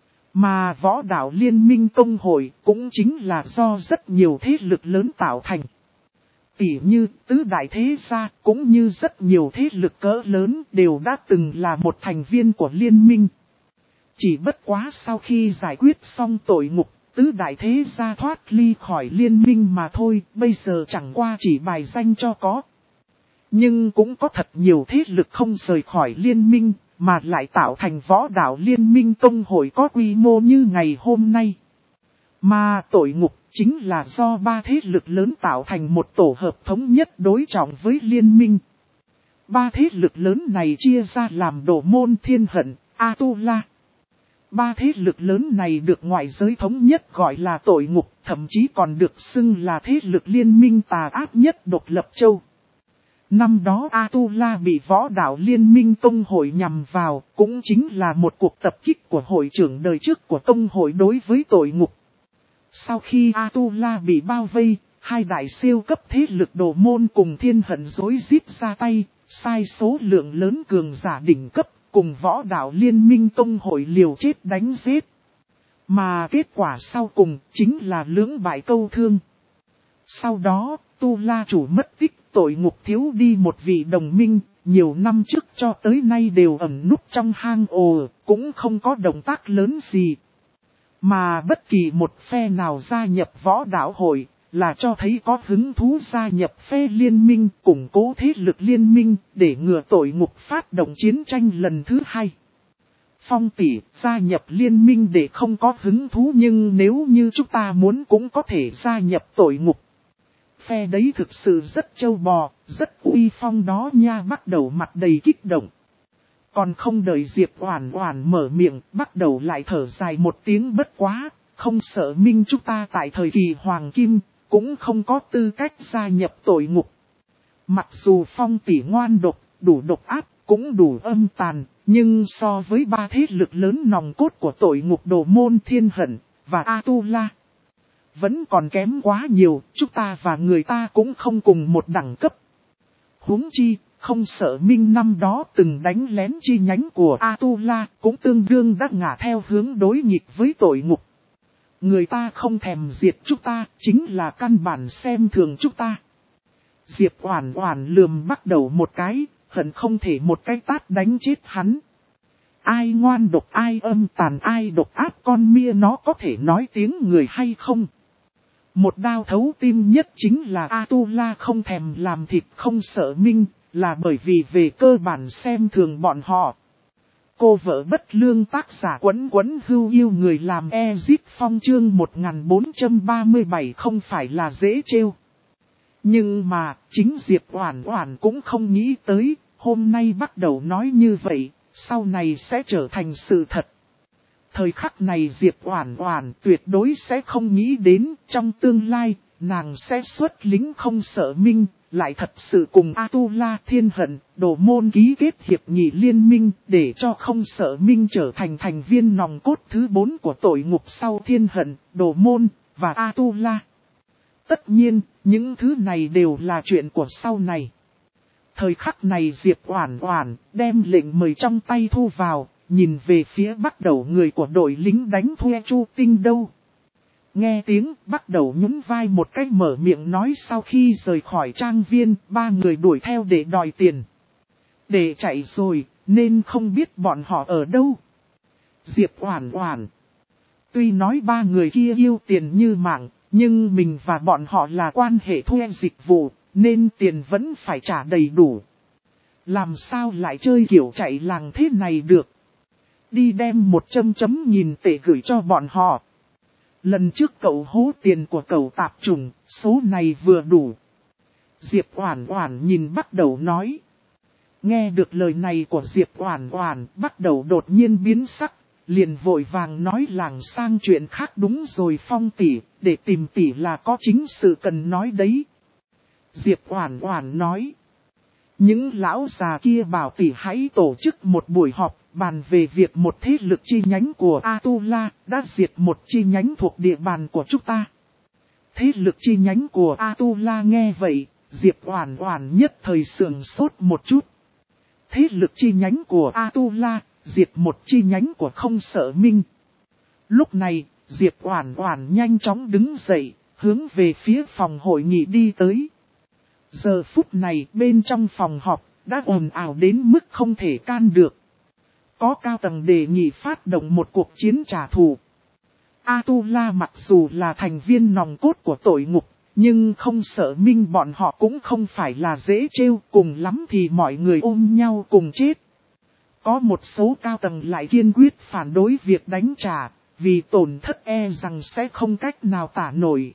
Mà võ đạo liên minh Tông Hội cũng chính là do rất nhiều thế lực lớn tạo thành. Tỉ như tứ đại thế gia cũng như rất nhiều thế lực cỡ lớn đều đã từng là một thành viên của liên minh. Chỉ bất quá sau khi giải quyết xong tội ngục, tứ đại thế gia thoát ly khỏi liên minh mà thôi, bây giờ chẳng qua chỉ bài danh cho có. Nhưng cũng có thật nhiều thế lực không rời khỏi liên minh, mà lại tạo thành võ đạo liên minh Tông Hội có quy mô như ngày hôm nay. Mà tội ngục chính là do ba thế lực lớn tạo thành một tổ hợp thống nhất đối trọng với liên minh. Ba thế lực lớn này chia ra làm Đồ Môn, Thiên Hận, Atula. Ba thế lực lớn này được ngoại giới thống nhất gọi là tội ngục, thậm chí còn được xưng là thế lực liên minh tà ác nhất Độc Lập Châu. Năm đó Atula bị võ đạo liên minh Tông Hội nhằm vào, cũng chính là một cuộc tập kích của hội trưởng đời trước của Tông Hội đối với tội ngục. Sau khi Atula bị bao vây, hai đại siêu cấp thế lực Đồ Môn cùng Thiên Hận rối rít ra tay, sai số lượng lớn cường giả đỉnh cấp, cùng võ đạo liên minh Tông Hội liều chết đánh giết. Mà kết quả sau cùng chính là lưỡng bại câu thương. Sau đó, Tu La chủ mất tích, tội ngục thiếu đi một vị đồng minh, nhiều năm trước cho tới nay đều ẩn núp trong hang ổ, cũng không có động tác lớn gì. Mà bất kỳ một phe nào gia nhập võ đạo hội, là cho thấy có hứng thú gia nhập phe liên minh, củng cố thế lực liên minh, để ngừa tội ngục phát động chiến tranh lần thứ hai. Phong tỷ gia nhập liên minh để không có hứng thú, nhưng nếu như chúng ta muốn cũng có thể gia nhập tội ngục. Phe đấy thực sự rất trâu bò, rất uy phong đó nha. Bắt đầu mặt đầy kích động. Còn không đợi Diệp Oản Oản mở miệng, bắt đầu lại thở dài một tiếng. Bất quá, Không Sợ Minh chúng ta tại thời kỳ Hoàng Kim, cũng không có tư cách gia nhập tội ngục. Mặc dù Phong tỷ ngoan độc, đủ độc ác, cũng đủ âm tàn, Nhưng so với ba thế lực lớn nòng cốt của tội ngục Đồ Môn Thiên Hận và Atula, vẫn còn kém quá nhiều, chúng ta và người ta cũng không cùng một đẳng cấp. Huống chi, Không Sợ Minh năm đó từng đánh lén chi nhánh của Atula, cũng tương đương đã ngả theo hướng đối nghịch với tội ngục. Người ta không thèm diệt chúng ta, chính là căn bản xem thường chúng ta. Diệp Oản Oản lườm Bắc Đầu một cái, hận không thể một cái tát đánh chết hắn. Ai ngoan độc ai âm tàn ai độc ác con mia nó có thể nói tiếng người hay không? Một đao thấu tim nhất chính là Atula không thèm làm thịt Không Sợ Minh, là bởi vì về cơ bản xem thường bọn họ. Cô vợ bất lương tác giả Quấn Quấn Hưu yêu người làm Ezip Phong chương 1437 không phải là dễ trêu. Nhưng mà, chính Diệp Oản Oản cũng không nghĩ tới, hôm nay bắt đầu nói như vậy, sau này sẽ trở thành sự thật. Thời khắc này Diệp Oản Oản tuyệt đối sẽ không nghĩ đến, trong tương lai, nàng sẽ xuất lính Không Sợ Minh, lại thật sự cùng Atula Thiên Hận, Đồ Môn ký kết hiệp nghị liên minh, để cho Không Sợ Minh trở thành thành viên nòng cốt thứ 4 của tội ngục sau Thiên Hận, Đồ Môn và Atula. Tất nhiên, những thứ này đều là chuyện của sau này. Thời khắc này Diệp Oản Oản đem lệnh mời trong tay thu vào, nhìn về phía Bắt Đầu người của đội lính đánh thuê Chu Tinh đâu. Nghe tiếng Bắt Đầu nhún vai một cách mở miệng nói sau khi rời khỏi trang viên, ba người đuổi theo để đòi tiền. Để chạy rồi, nên không biết bọn họ ở đâu. Diệp Oản Oản. Tuy nói ba người kia yêu tiền như mạng, nhưng mình và bọn họ là quan hệ thuê dịch vụ, nên tiền vẫn phải trả đầy đủ. Làm sao lại chơi kiểu chạy làng thế này được? Đi đem 100 nghìn tệ gửi cho bọn họ. Lần trước cậu hố tiền của cậu tạp chủng, số này vừa đủ. Diệp Oản Oản nhìn Bắt Đầu nói. Nghe được lời này của Diệp Oản Oản, Bắt Đầu đột nhiên biến sắc, liền vội vàng nói làng sang chuyện khác. Đúng rồi Phong tỷ, để tìm tỷ là có chính sự cần nói đấy. Diệp Oản Oản nói. Những lão già kia bảo tỷ hãy tổ chức một buổi họp, bàn về việc một thế lực chi nhánh của Atula đã diệt một chi nhánh thuộc địa bàn của chúng ta. Thế lực chi nhánh của Atula nghe vậy, Diệp Oản Oản nhất thời sững sốt một chút. Thế lực chi nhánh của Atula diệt một chi nhánh của Không Sợ Minh. Lúc này, Diệp Oản Oản nhanh chóng đứng dậy, hướng về phía phòng hội nghị đi tới. Giờ phút này bên trong phòng họp, đã ồn ào đến mức không thể can được. Có cao tầng đề nghị phát động một cuộc chiến trả thù. Atula mặc dù là thành viên nòng cốt của tội ngục, nhưng Không Sợ Minh bọn họ cũng không phải là dễ trêu, cùng lắm thì mọi người ôm nhau cùng chết. Có một số cao tầng lại kiên quyết phản đối việc đánh trả, vì tổn thất e rằng sẽ không cách nào tả nổi.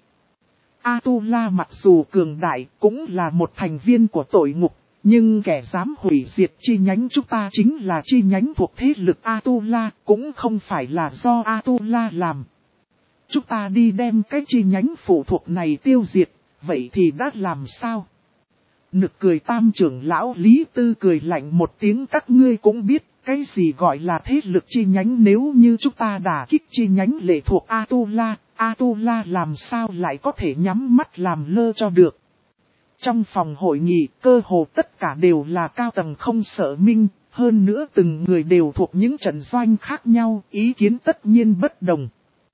Atula mặc dù cường đại cũng là một thành viên của tội ngục, nhưng kẻ dám hủy diệt chi nhánh chúng ta chính là chi nhánh thuộc thế lực Atula, cũng không phải là do Atula làm. Chúng ta đi đem cái chi nhánh phụ thuộc này tiêu diệt, vậy thì đã làm sao? Nực cười Tam trưởng lão Lý Tư cười lạnh một tiếng, các ngươi cũng biết cái gì gọi là thế lực chi nhánh, nếu như chúng ta đả kích chi nhánh lệ thuộc Atula, Atula làm sao lại có thể nhắm mắt làm lơ cho được. Trong phòng hội nghị, cơ hồ tất cả đều là cao tầng Không Sợ Minh, hơn nữa từng người đều thuộc những trận doanh khác nhau, ý kiến tất nhiên bất đồng.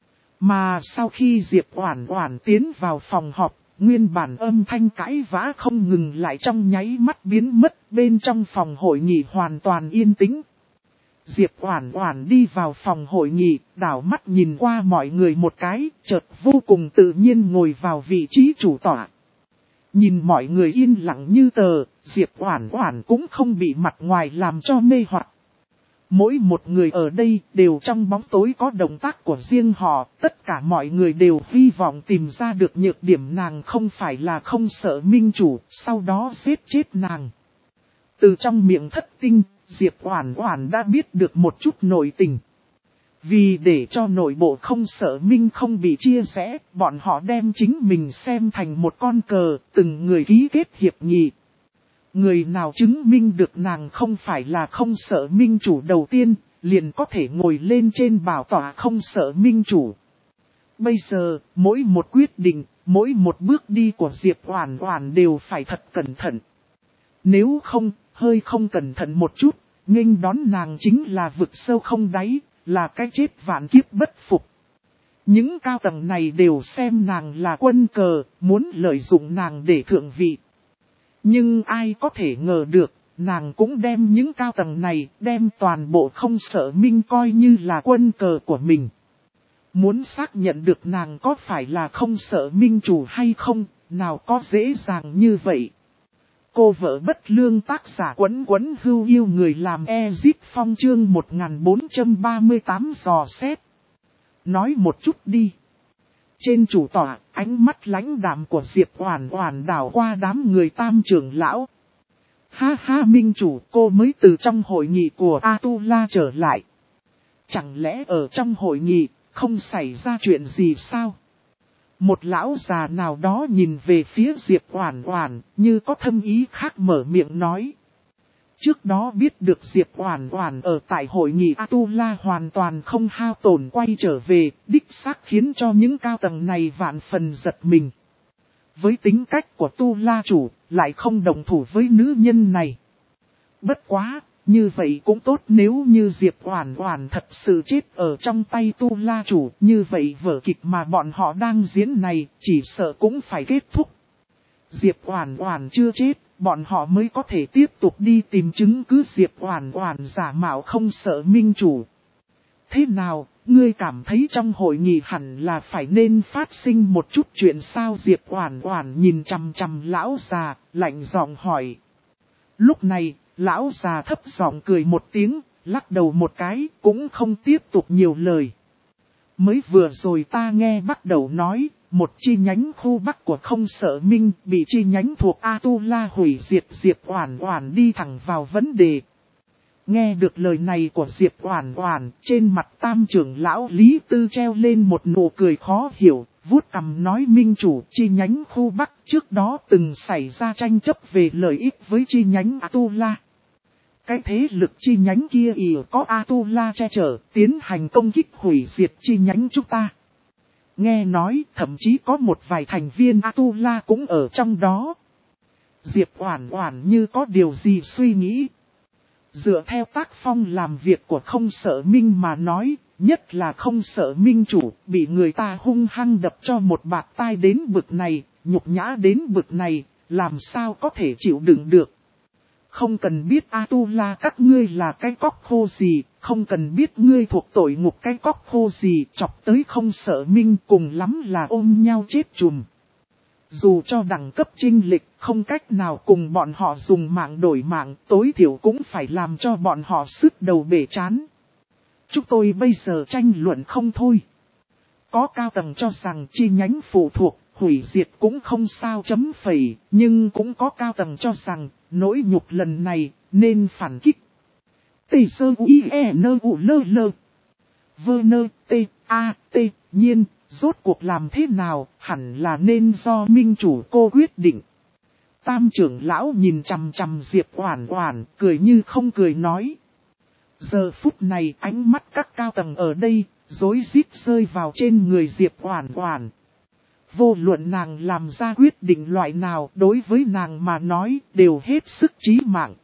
Mà sau khi Diệp Oản Oản tiến vào phòng họp, nguyên bản âm thanh cãi vã không ngừng lại trong nháy mắt biến mất, bên trong phòng hội nghị hoàn toàn yên tĩnh. Diệp Oản Oản đi vào phòng hội nghị, đảo mắt nhìn qua mọi người một cái, chợt vô cùng tự nhiên ngồi vào vị trí chủ tọa. Nhìn mọi người yên lặng như tờ, Diệp Oản Oản cũng không bị mặt ngoài làm cho mê hoặc. Mỗi một người ở đây đều trong bóng tối có động tác của riêng họ, tất cả mọi người đều hy vọng tìm ra được nhược điểm nàng không phải là Không Sợ Minh chủ, sau đó giết chết nàng. Từ trong miệng Thất Tinh, Diệp Oản Oản đã biết được một chút nội tình. Vì để cho nội bộ Không Sợ Minh không bị chia rẽ, bọn họ đem chính mình xem thành một con cờ, từng người ký kết hiệp nghị. Người nào chứng minh được nàng không phải là không sợ minh chủ đầu tiên, liền có thể ngồi lên trên bảo tọa không sợ minh chủ. Bây giờ, mỗi một quyết định, mỗi một bước đi của Diệp Oản Oản đều phải thật cẩn thận. Nếu không, hơi không cẩn thận một chút, nghênh đón nàng chính là vực sâu không đáy, là cái chết vạn kiếp bất phục. Những cao tầng này đều xem nàng là quân cờ, muốn lợi dụng nàng để thượng vị. Nhưng ai có thể ngờ được, nàng cũng đem những cao tầng này, đem toàn bộ không sợ minh coi như là quân cờ của mình. Muốn xác nhận được nàng có phải là không sợ minh chủ hay không, nào có dễ dàng như vậy. Cô vợ bất lương tác giả Quấn Quấn Hưu yêu người làm Ezip Phong chương 1438 dò xét. Nói một chút đi. Trên chủ tọa, ánh mắt lãnh đạm của Diệp Oản Oản đảo qua đám người Tam trưởng lão. Ha ha minh chủ, cô mới từ trong hội nghị của Atula trở lại. Chẳng lẽ ở trong hội nghị, không xảy ra chuyện gì sao? Một lão già nào đó nhìn về phía Diệp Oản Oản, như có thâm ý khác mở miệng nói. Trước đó biết được Diệp Oản Oản ở tại hội nghị Atula hoàn toàn không hao tổn quay trở về, đích xác khiến cho những cao tầng này vạn phần giật mình. Với tính cách của Tu La chủ, lại không đồng thủ với nữ nhân này. Bất quá, như vậy cũng tốt, nếu như Diệp Oản Oản thật sự chết ở trong tay Tu La chủ, như vậy vở kịch mà bọn họ đang diễn này, chỉ sợ cũng phải kết thúc. Diệp Oản Oản chưa chết, bọn họ mới có thể tiếp tục đi tìm chứng cứ Diệp Oản Oản giả mạo không sợ minh chủ. Thế nào, ngươi cảm thấy trong hội nghị hẳn là phải nên phát sinh một chút chuyện sao? Diệp Oản Oản nhìn chằm chằm lão già, lạnh giọng hỏi. Lúc này, lão già thấp giọng cười một tiếng, lắc đầu một cái, cũng không tiếp tục nhiều lời. Mới vừa rồi ta nghe bắt đầu nói, một chi nhánh khu Bắc của không sợ minh bị chi nhánh thuộc Atula hủy diệt. Diệp Oản Oản đi thẳng vào vấn đề. Nghe được lời này của Diệp Oản Oản, trên mặt Tam trưởng lão Lý Tư treo lên một nụ cười khó hiểu, vuốt cằm nói minh chủ chi nhánh khu Bắc trước đó từng xảy ra tranh chấp về lợi ích với chi nhánh Atula. Cái thế lực chi nhánh kia có Atula che chở, tiến hành công kích hủy diệt chi nhánh chúng ta. Nghe nói thậm chí có một vài thành viên Atula cũng ở trong đó. Diệp Oản Oản như có điều gì suy nghĩ. Dựa theo tác phong làm việc của không sợ minh mà nói, nhất là không sợ minh chủ, bị người ta hung hăng đập cho một bạt tai đến bực này, nhục nhã đến bực này, làm sao có thể chịu đựng được. Không cần biết Atula các ngươi là cái cóc khô gì, không cần biết ngươi thuộc tội ngục cái cóc khô gì, chọc tới không sợ minh cùng lắm là ôm nhau chết chùm. Dù cho đẳng cấp chênh lệch không cách nào cùng bọn họ dùng mạng đổi mạng, tối thiểu cũng phải làm cho bọn họ sứt đầu bể trán. Chúng tôi bây giờ tranh luận không thôi. Có cao tầng cho rằng chi nhánh phụ thuộc, hủy diệt cũng không sao chấm phẩy, nhưng cũng có cao tầng cho rằng nỗi nhục lần này nên phản kích. Tê sơ u e nơ u lơ lơ. Vơ nơ tê a tê nhiên. Rốt cuộc làm thế nào, hẳn là nên do minh chủ cô quyết định. Tam trưởng lão nhìn chằm chằm Diệp Oản Oản, cười như không cười nói. Giờ phút này ánh mắt các cao tầng ở đây, rối rít rơi vào trên người Diệp Oản Oản. Vô luận nàng làm ra quyết định loại nào đối với nàng mà nói đều hết sức chí mạng.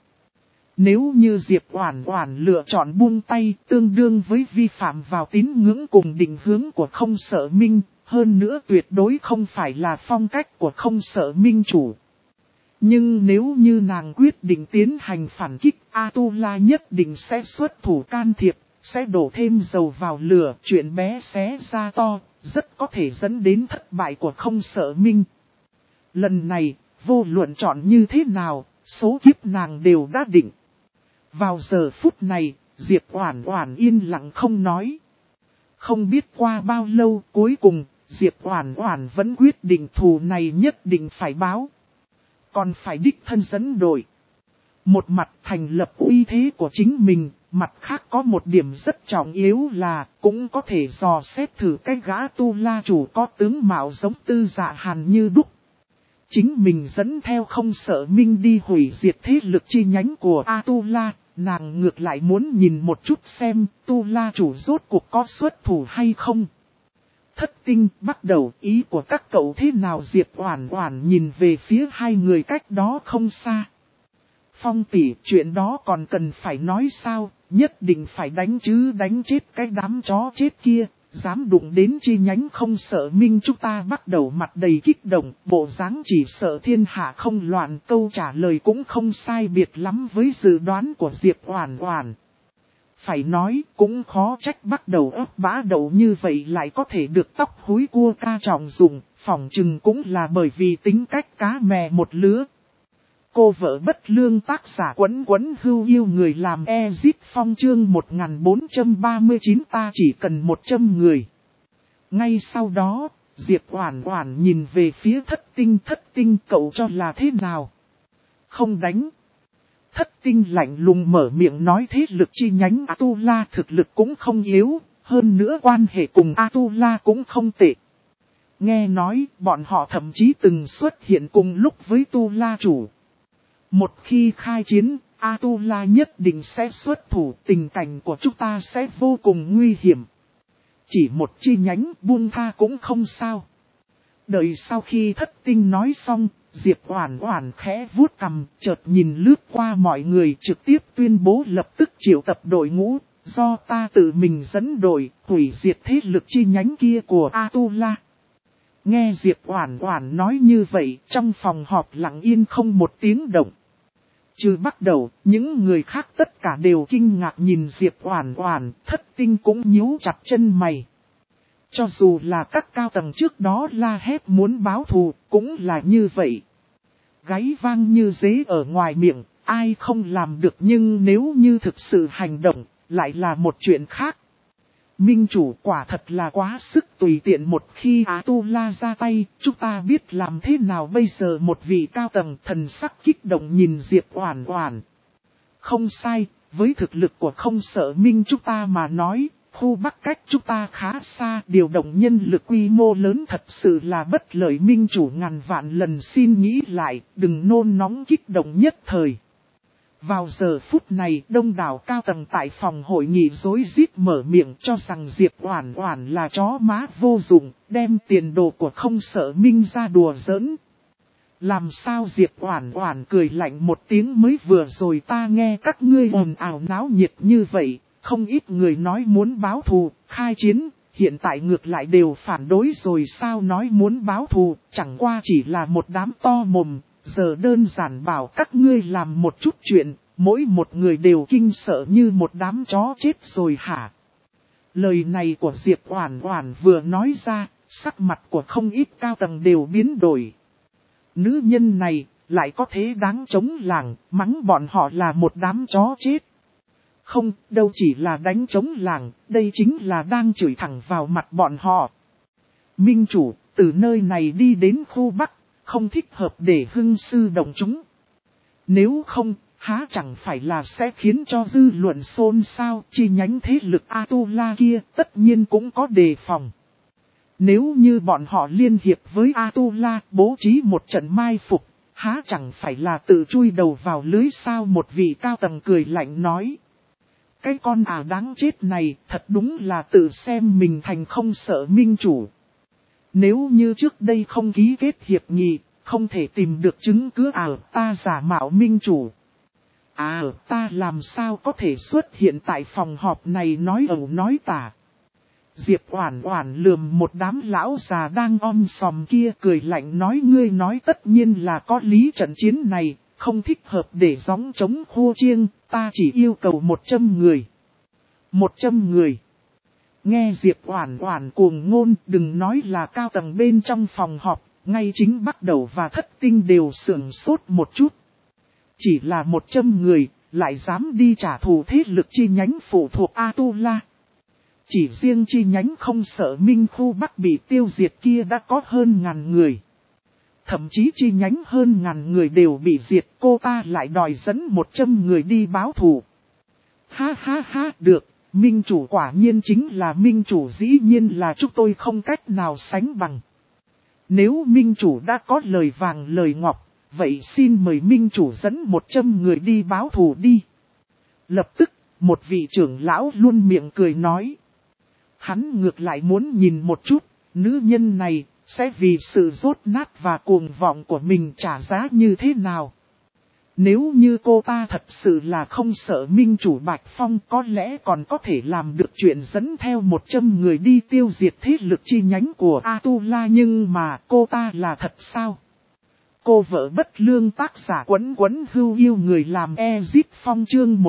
Nếu như Diệp Oản Oản lựa chọn buông tay tương đương với vi phạm vào tín ngưỡng cùng định hướng của không sợ minh, hơn nữa tuyệt đối không phải là phong cách của không sợ minh chủ. Nhưng nếu như nàng quyết định tiến hành phản kích, Atula nhất định sẽ xuất thủ can thiệp, sẽ đổ thêm dầu vào lửa, chuyện bé xé ra to, rất có thể dẫn đến thất bại của không sợ minh. Lần này, vô luận chọn như thế nào, số kiếp nàng đều đã định. Vào giờ phút này, Diệp Oản Oản yên lặng không nói. Không biết qua bao lâu cuối cùng, Diệp Oản Oản vẫn quyết định thù này nhất định phải báo. Còn phải đích thân dẫn đội. Một mặt thành lập uy thế của chính mình, mặt khác có một điểm rất trọng yếu là cũng có thể dò xét thử cái gã Tu La chủ có tướng mạo giống Tư Dạ Hàn như đúc. chính mình dẫn theo không sợ Minh đi hủy diệt thế lực chi nhánh của Atula, nàng ngược lại muốn nhìn một chút xem Tu La chủ rốt cuộc có xuất thủ hay không. Thất tinh bắt đầu, ý của các cậu thế nào? Diệp Oản Oản nhìn về phía hai người cách đó không xa. Phong tỷ, chuyện đó còn cần phải nói sao, nhất định phải đánh chứ, đánh chết cái đám chó chết kia, dám đụng đến chi nhánh không sợ Minh. Chúng ta bắt đầu mặt đầy kích động, bộ dáng chỉ sợ thiên hạ không loạn. Câu trả lời cũng không sai biệt lắm với dự đoán của Diệp Oản Oản. Phải nói cũng khó trách bắt đầu ấp bã đậu như vậy lại có thể được tóc húi cua ca trọng dụng, phỏng chừng cũng là bởi vì tính cách cá mè một lứa. Cô vợ bất lương, tác giả Quấn Quấn Hưu yêu người làm Ezit Phong chương 1439. Ta chỉ cần 100 người. Ngay sau đó, Diệp Oản Oản nhìn về phía thất tinh cậu cho là thế nào? Không đánh. Thất tinh lạnh lùng mở miệng nói thế lực chi nhánh Atula thực lực cũng không yếu, hơn nữa quan hệ cùng Atula cũng không tệ. Nghe nói bọn họ thậm chí từng xuất hiện cùng lúc với Tu La chủ. Một khi khai chiến, Atula nhất định sẽ xuất thủ, tình cảnh của chúng ta sẽ vô cùng nguy hiểm. Chỉ một chi nhánh buông tha cũng không sao. Đợi sau khi thất tinh nói xong, Diệp Oản Oản khẽ vuốt cằm, chợt nhìn lướt qua mọi người, trực tiếp tuyên bố lập tức triệu tập đội ngũ, do ta tự mình dẫn đội, hủy diệt thế lực chi nhánh kia của Atula. Nghe Diệp Oản Oản nói như vậy, trong phòng họp lặng yên không một tiếng động. Trừ bắt đầu, những người khác tất cả đều kinh ngạc nhìn Diệp Oản Oản, thất tinh cũng nhíu chặt chân mày. Cho dù là các cao tầng trước đó la hét muốn báo thù, cũng là như vậy. Gáy vang như dế ở ngoài miệng, ai không làm được, nhưng nếu như thực sự hành động, lại là một chuyện khác. Minh chủ quả thật là quá sức tùy tiện, một khi Atula ra tay, chúng ta biết làm thế nào bây giờ? Một vị cao tầng thần sắc kích động nhìn Diệp Oản Oản. Không sai, với thực lực của không sợ Minh chúng ta mà nói, khu Bắc cách chúng ta khá xa, điều động nhân lực quy mô lớn thật sự là bất lợi. Minh chủ ngàn vạn lần xin nghĩ lại, đừng nôn nóng kích động nhất thời. Vào giờ phút này, đông đảo cao tầng tại phòng hội nghị rối rít mở miệng cho rằng Diệp Oản Oản là chó má vô dụng, đem tiền đồ của không sợ Minh ra đùa giỡn. Làm sao? Diệp Oản Oản cười lạnh một tiếng, mới vừa rồi ta nghe các ngươi ồn ào náo nhiệt như vậy, không ít người nói muốn báo thù, khai chiến, hiện tại ngược lại đều phản đối rồi sao? Nói muốn báo thù, chẳng qua chỉ là một đám to mồm. Giờ đơn giản bảo các ngươi làm một chút chuyện, mỗi một người đều kinh sợ như một đám chó chết rồi hả? Lời này của Diệp Oản Oản vừa nói ra, sắc mặt của không ít cao tầng đều biến đổi. Nữ nhân này, lại có thế đáng chống làng, mắng bọn họ là một đám chó chết. Không, đâu chỉ là đánh chống làng, đây chính là đang chửi thẳng vào mặt bọn họ. Minh chủ, từ nơi này đi đến khu Bắc, không thích hợp để hưng sư động chúng. Nếu không, há chẳng phải là sẽ khiến cho dư luận xôn xao. Chi nhánh thế lực Atula kia tất nhiên cũng có đề phòng. Nếu như bọn họ liên hiệp với Atula bố trí một trận mai phục, há chẳng phải là tự chui đầu vào lưới sao? Một vị cao tầng cười lạnh nói. Cái con đáng chết này thật đúng là tự xem mình thành không sợ Minh chủ. Nếu như trước đây không ký kết hiệp nghị, không thể tìm được chứng cứ ta giả mạo Minh chủ. Ta làm sao có thể xuất hiện tại phòng họp này nói ẩu nói tả. Diệp Oản Oản lườm một đám lão già đang om sòm kia, cười lạnh nói, ngươi nói tất nhiên là có lý, trận chiến này không thích hợp để gióng trống khua chiêng, ta chỉ yêu cầu 100 người. 100 người. Nghe Diệp Oản Oản cuồng ngôn, đừng nói là cao tầng bên trong phòng họp, ngay chính bắt đầu và thất tinh đều sửng sốt một chút. Chỉ là 100 người, lại dám đi trả thù thế lực chi nhánh phụ thuộc Atula. Chỉ riêng chi nhánh không sợ Minh khu Bắc bị tiêu diệt kia đã có hơn 1000 người. Thậm chí chi nhánh hơn 1000 người đều bị diệt, cô ta lại đòi dẫn 100 người đi báo thù. Ha ha ha, được, Minh chủ quả nhiên chính là Minh chủ, dĩ nhiên là chúng tôi không cách nào sánh bằng. Nếu minh chủ đã có lời vàng lời ngọc, vậy xin mời minh chủ dẫn 100 người đi báo thù đi. Lập tức, một vị trưởng lão luôn miệng cười nói. Hắn ngược lại muốn nhìn một chút, nữ nhân này sẽ vì sự dốt nát và cuồng vọng của mình trả giá như thế nào. Nếu như cô ta thật sự là không sợ minh chủ Bạch Phong, có lẽ còn có thể làm được chuyện dẫn theo 100 người đi tiêu diệt thế lực chi nhánh của Atula, nhưng mà cô ta là thật sao? Cô vợ bất lương, tác giả Quấn Quấn Hưu Yêu người làm Ezit Phong, chương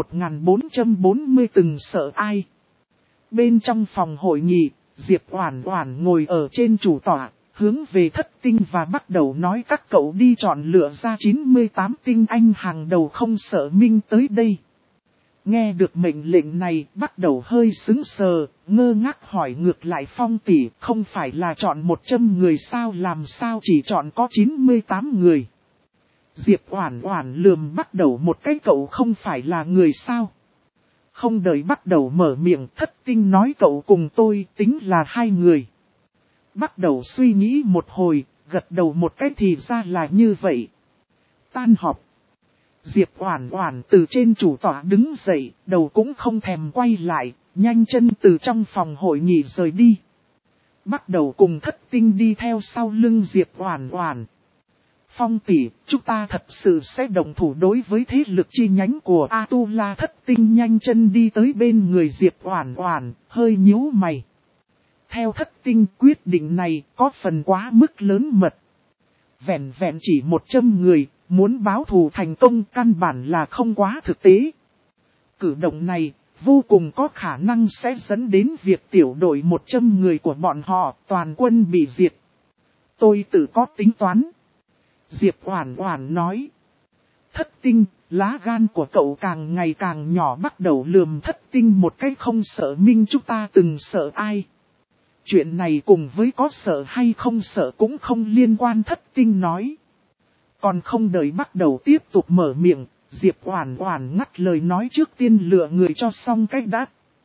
1440 từng sợ ai. Bên trong phòng hội nghị, Diệp Oản Oản ngồi ở trên chủ tọa, hướng về Thất Tinh và bắt đầu nói các cậu đi chọn lựa ra 98 tinh anh hàng đầu không sợ minh tới đây. Nghe được mệnh lệnh này, bắt đầu hơi sững sờ, ngơ ngác hỏi ngược lại Phong tỷ, không phải là chọn 100 người sao, làm sao chỉ chọn có 98 người. Diệp Oản Oản lườm bắt đầu một cái, cậu không phải là người sao. Không đợi bắt đầu mở miệng, Thất Tinh nói cậu cùng tôi tính là 2 người. Bắt đầu suy nghĩ một hồi, gật đầu một cái, thì ra là như vậy. Tan họp. Diệp Oản Oản từ trên chủ tọa đứng dậy, đầu cũng không thèm quay lại, nhanh chân từ trong phòng hội nghị rời đi. Bắt đầu cùng Thất Tinh đi theo sau lưng Diệp Oản Oản. Phong tỷ, chúng ta thật sự sẽ đồng thủ đối với thế lực chi nhánh của Atula. Thất Tinh nhanh chân đi tới bên người Diệp Oản Oản, hơi nhíu mày. Theo Thất Tinh, quyết định này có phần quá mức lớn mật. Vẹn vẹn chỉ 100 người, muốn báo thù thành công căn bản là không quá thực tế. Cử động này vô cùng có khả năng sẽ dẫn đến việc tiểu đội 100 người của bọn họ toàn quân bị diệt. Tôi tự có tính toán. Diệp Oản Oản nói. Thất Tinh, lá gan của cậu càng ngày càng nhỏ, bắt đầu lườm Thất Tinh một cái, không sợ minh chúng ta từng sợ ai. Chuyện này cùng với có sợ hay không sợ cũng không liên quan, Thất Tinh nói. Còn không đợi bắt đầu tiếp tục mở miệng, Diệp Oản Oản ngắt lời nói, trước tiên lựa người cho xong cách đã.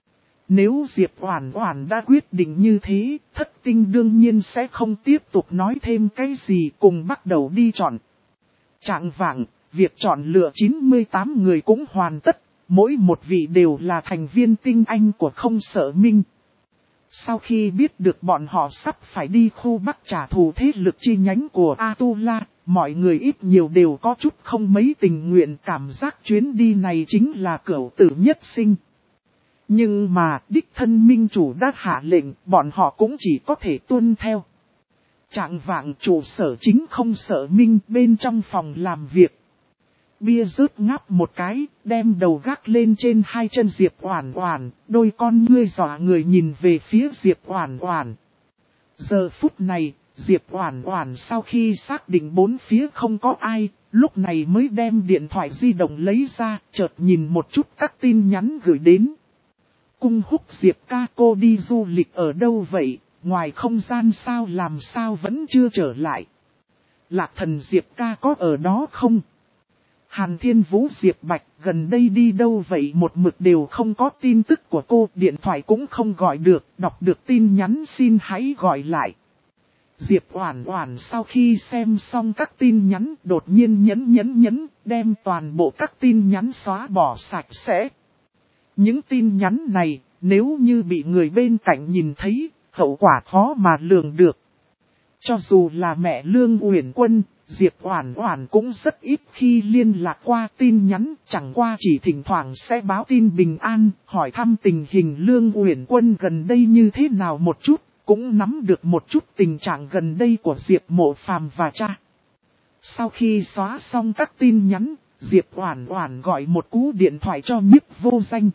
Nếu Diệp Oản Oản đã quyết định như thế, Thất Tinh đương nhiên sẽ không tiếp tục nói thêm cái gì, cùng bắt đầu đi chọn. Trạng vạng, việc chọn lựa 98 người cũng hoàn tất, mỗi một vị đều là thành viên tinh anh của không sợ minh. Sau khi biết được bọn họ sắp phải đi khu Bắc trả thù thế lực chi nhánh của Atula, mọi người ít nhiều đều có chút không mấy tình nguyện, cảm giác chuyến đi này chính là cửu tử nhất sinh. Nhưng mà đích thân minh chủ đã hạ lệnh, bọn họ cũng chỉ có thể tuân theo. Trạng vạng, trụ sở chính không sợ minh bên trong phòng làm việc. Bia rớt ngáp một cái, đem đầu gác lên trên hai chân Diệp Oản Oản, đôi con ngươi dọa người nhìn về phía Diệp Oản Oản. Giờ phút này, Diệp Oản Oản sau khi xác định bốn phía không có ai, lúc này mới đem điện thoại di động lấy ra, chợt nhìn một chút các tin nhắn gửi đến. Cung Húc, Diệp ca, cô đi du lịch ở đâu vậy, ngoài không gian sao, làm sao vẫn chưa trở lại. Lạc Thần, Diệp ca có ở đó không? Hàn Thiên Vũ, Diệp Bạch gần đây đi đâu vậy, một mực đều không có tin tức của cô, điện thoại cũng không gọi được, đọc được tin nhắn xin hãy gọi lại. Diệp Oản Oản sau khi xem xong các tin nhắn đột nhiên nhấn, đem toàn bộ các tin nhắn xóa bỏ sạch sẽ. Những tin nhắn này, nếu như bị người bên cạnh nhìn thấy, hậu quả khó mà lường được. Cho dù là mẹ Lương Uyển Quân, Diệp Oản Oản cũng rất ít khi liên lạc qua tin nhắn, chẳng qua chỉ thỉnh thoảng sẽ báo tin bình an, hỏi thăm tình hình Lương Uyển Quân gần đây như thế nào một chút, cũng nắm được một chút tình trạng gần đây của Diệp Mộ Phàm và cha. Sau khi xóa xong các tin nhắn, Diệp Oản Oản gọi một cú điện thoại cho Nhiếp Vô Danh.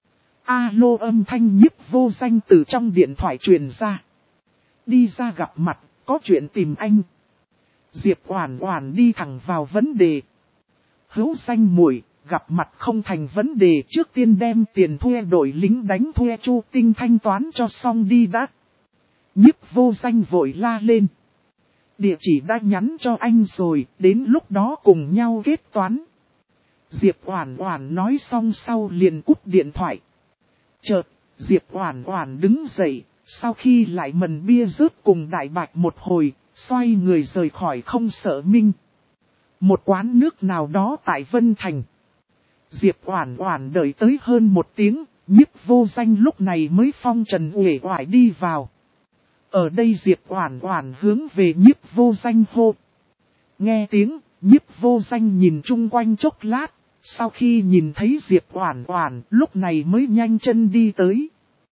Alo, âm thanh Nhiếp Vô Danh từ trong điện thoại truyền ra. Đi ra gặp mặt, có chuyện tìm anh. Diệp Oản Oản đi thẳng vào vấn đề. Hữu Danh muội, gặp mặt không thành vấn đề, trước tiên đem tiền thuê đội lính đánh thuê Chu Tinh thanh toán cho xong đi đã. Nhiếp Vô Danh vội la lên. Địa chỉ đã nhắn cho anh rồi, đến lúc đó cùng nhau kết toán. Diệp Oản Oản nói xong sau liền cúp điện thoại. Chợt, Diệp Oản Oản đứng dậy, sau khi lại mần bia rớt cùng Đại Bạch một hồi, Xoay người rời khỏi Không Sợ Minh. Một quán nước nào đó tại Vân Thành. Diệp Oản Oản đợi tới hơn 1 tiếng, Nhiếp Vô Danh lúc này mới phong trần uể oải đi vào. Ở đây Diệp Oản Oản hướng về Nhiếp Vô Danh hô. Nghe tiếng, Nhiếp Vô Danh nhìn chung quanh chốc lát, sau khi nhìn thấy Diệp Oản Oản lúc này mới nhanh chân đi tới.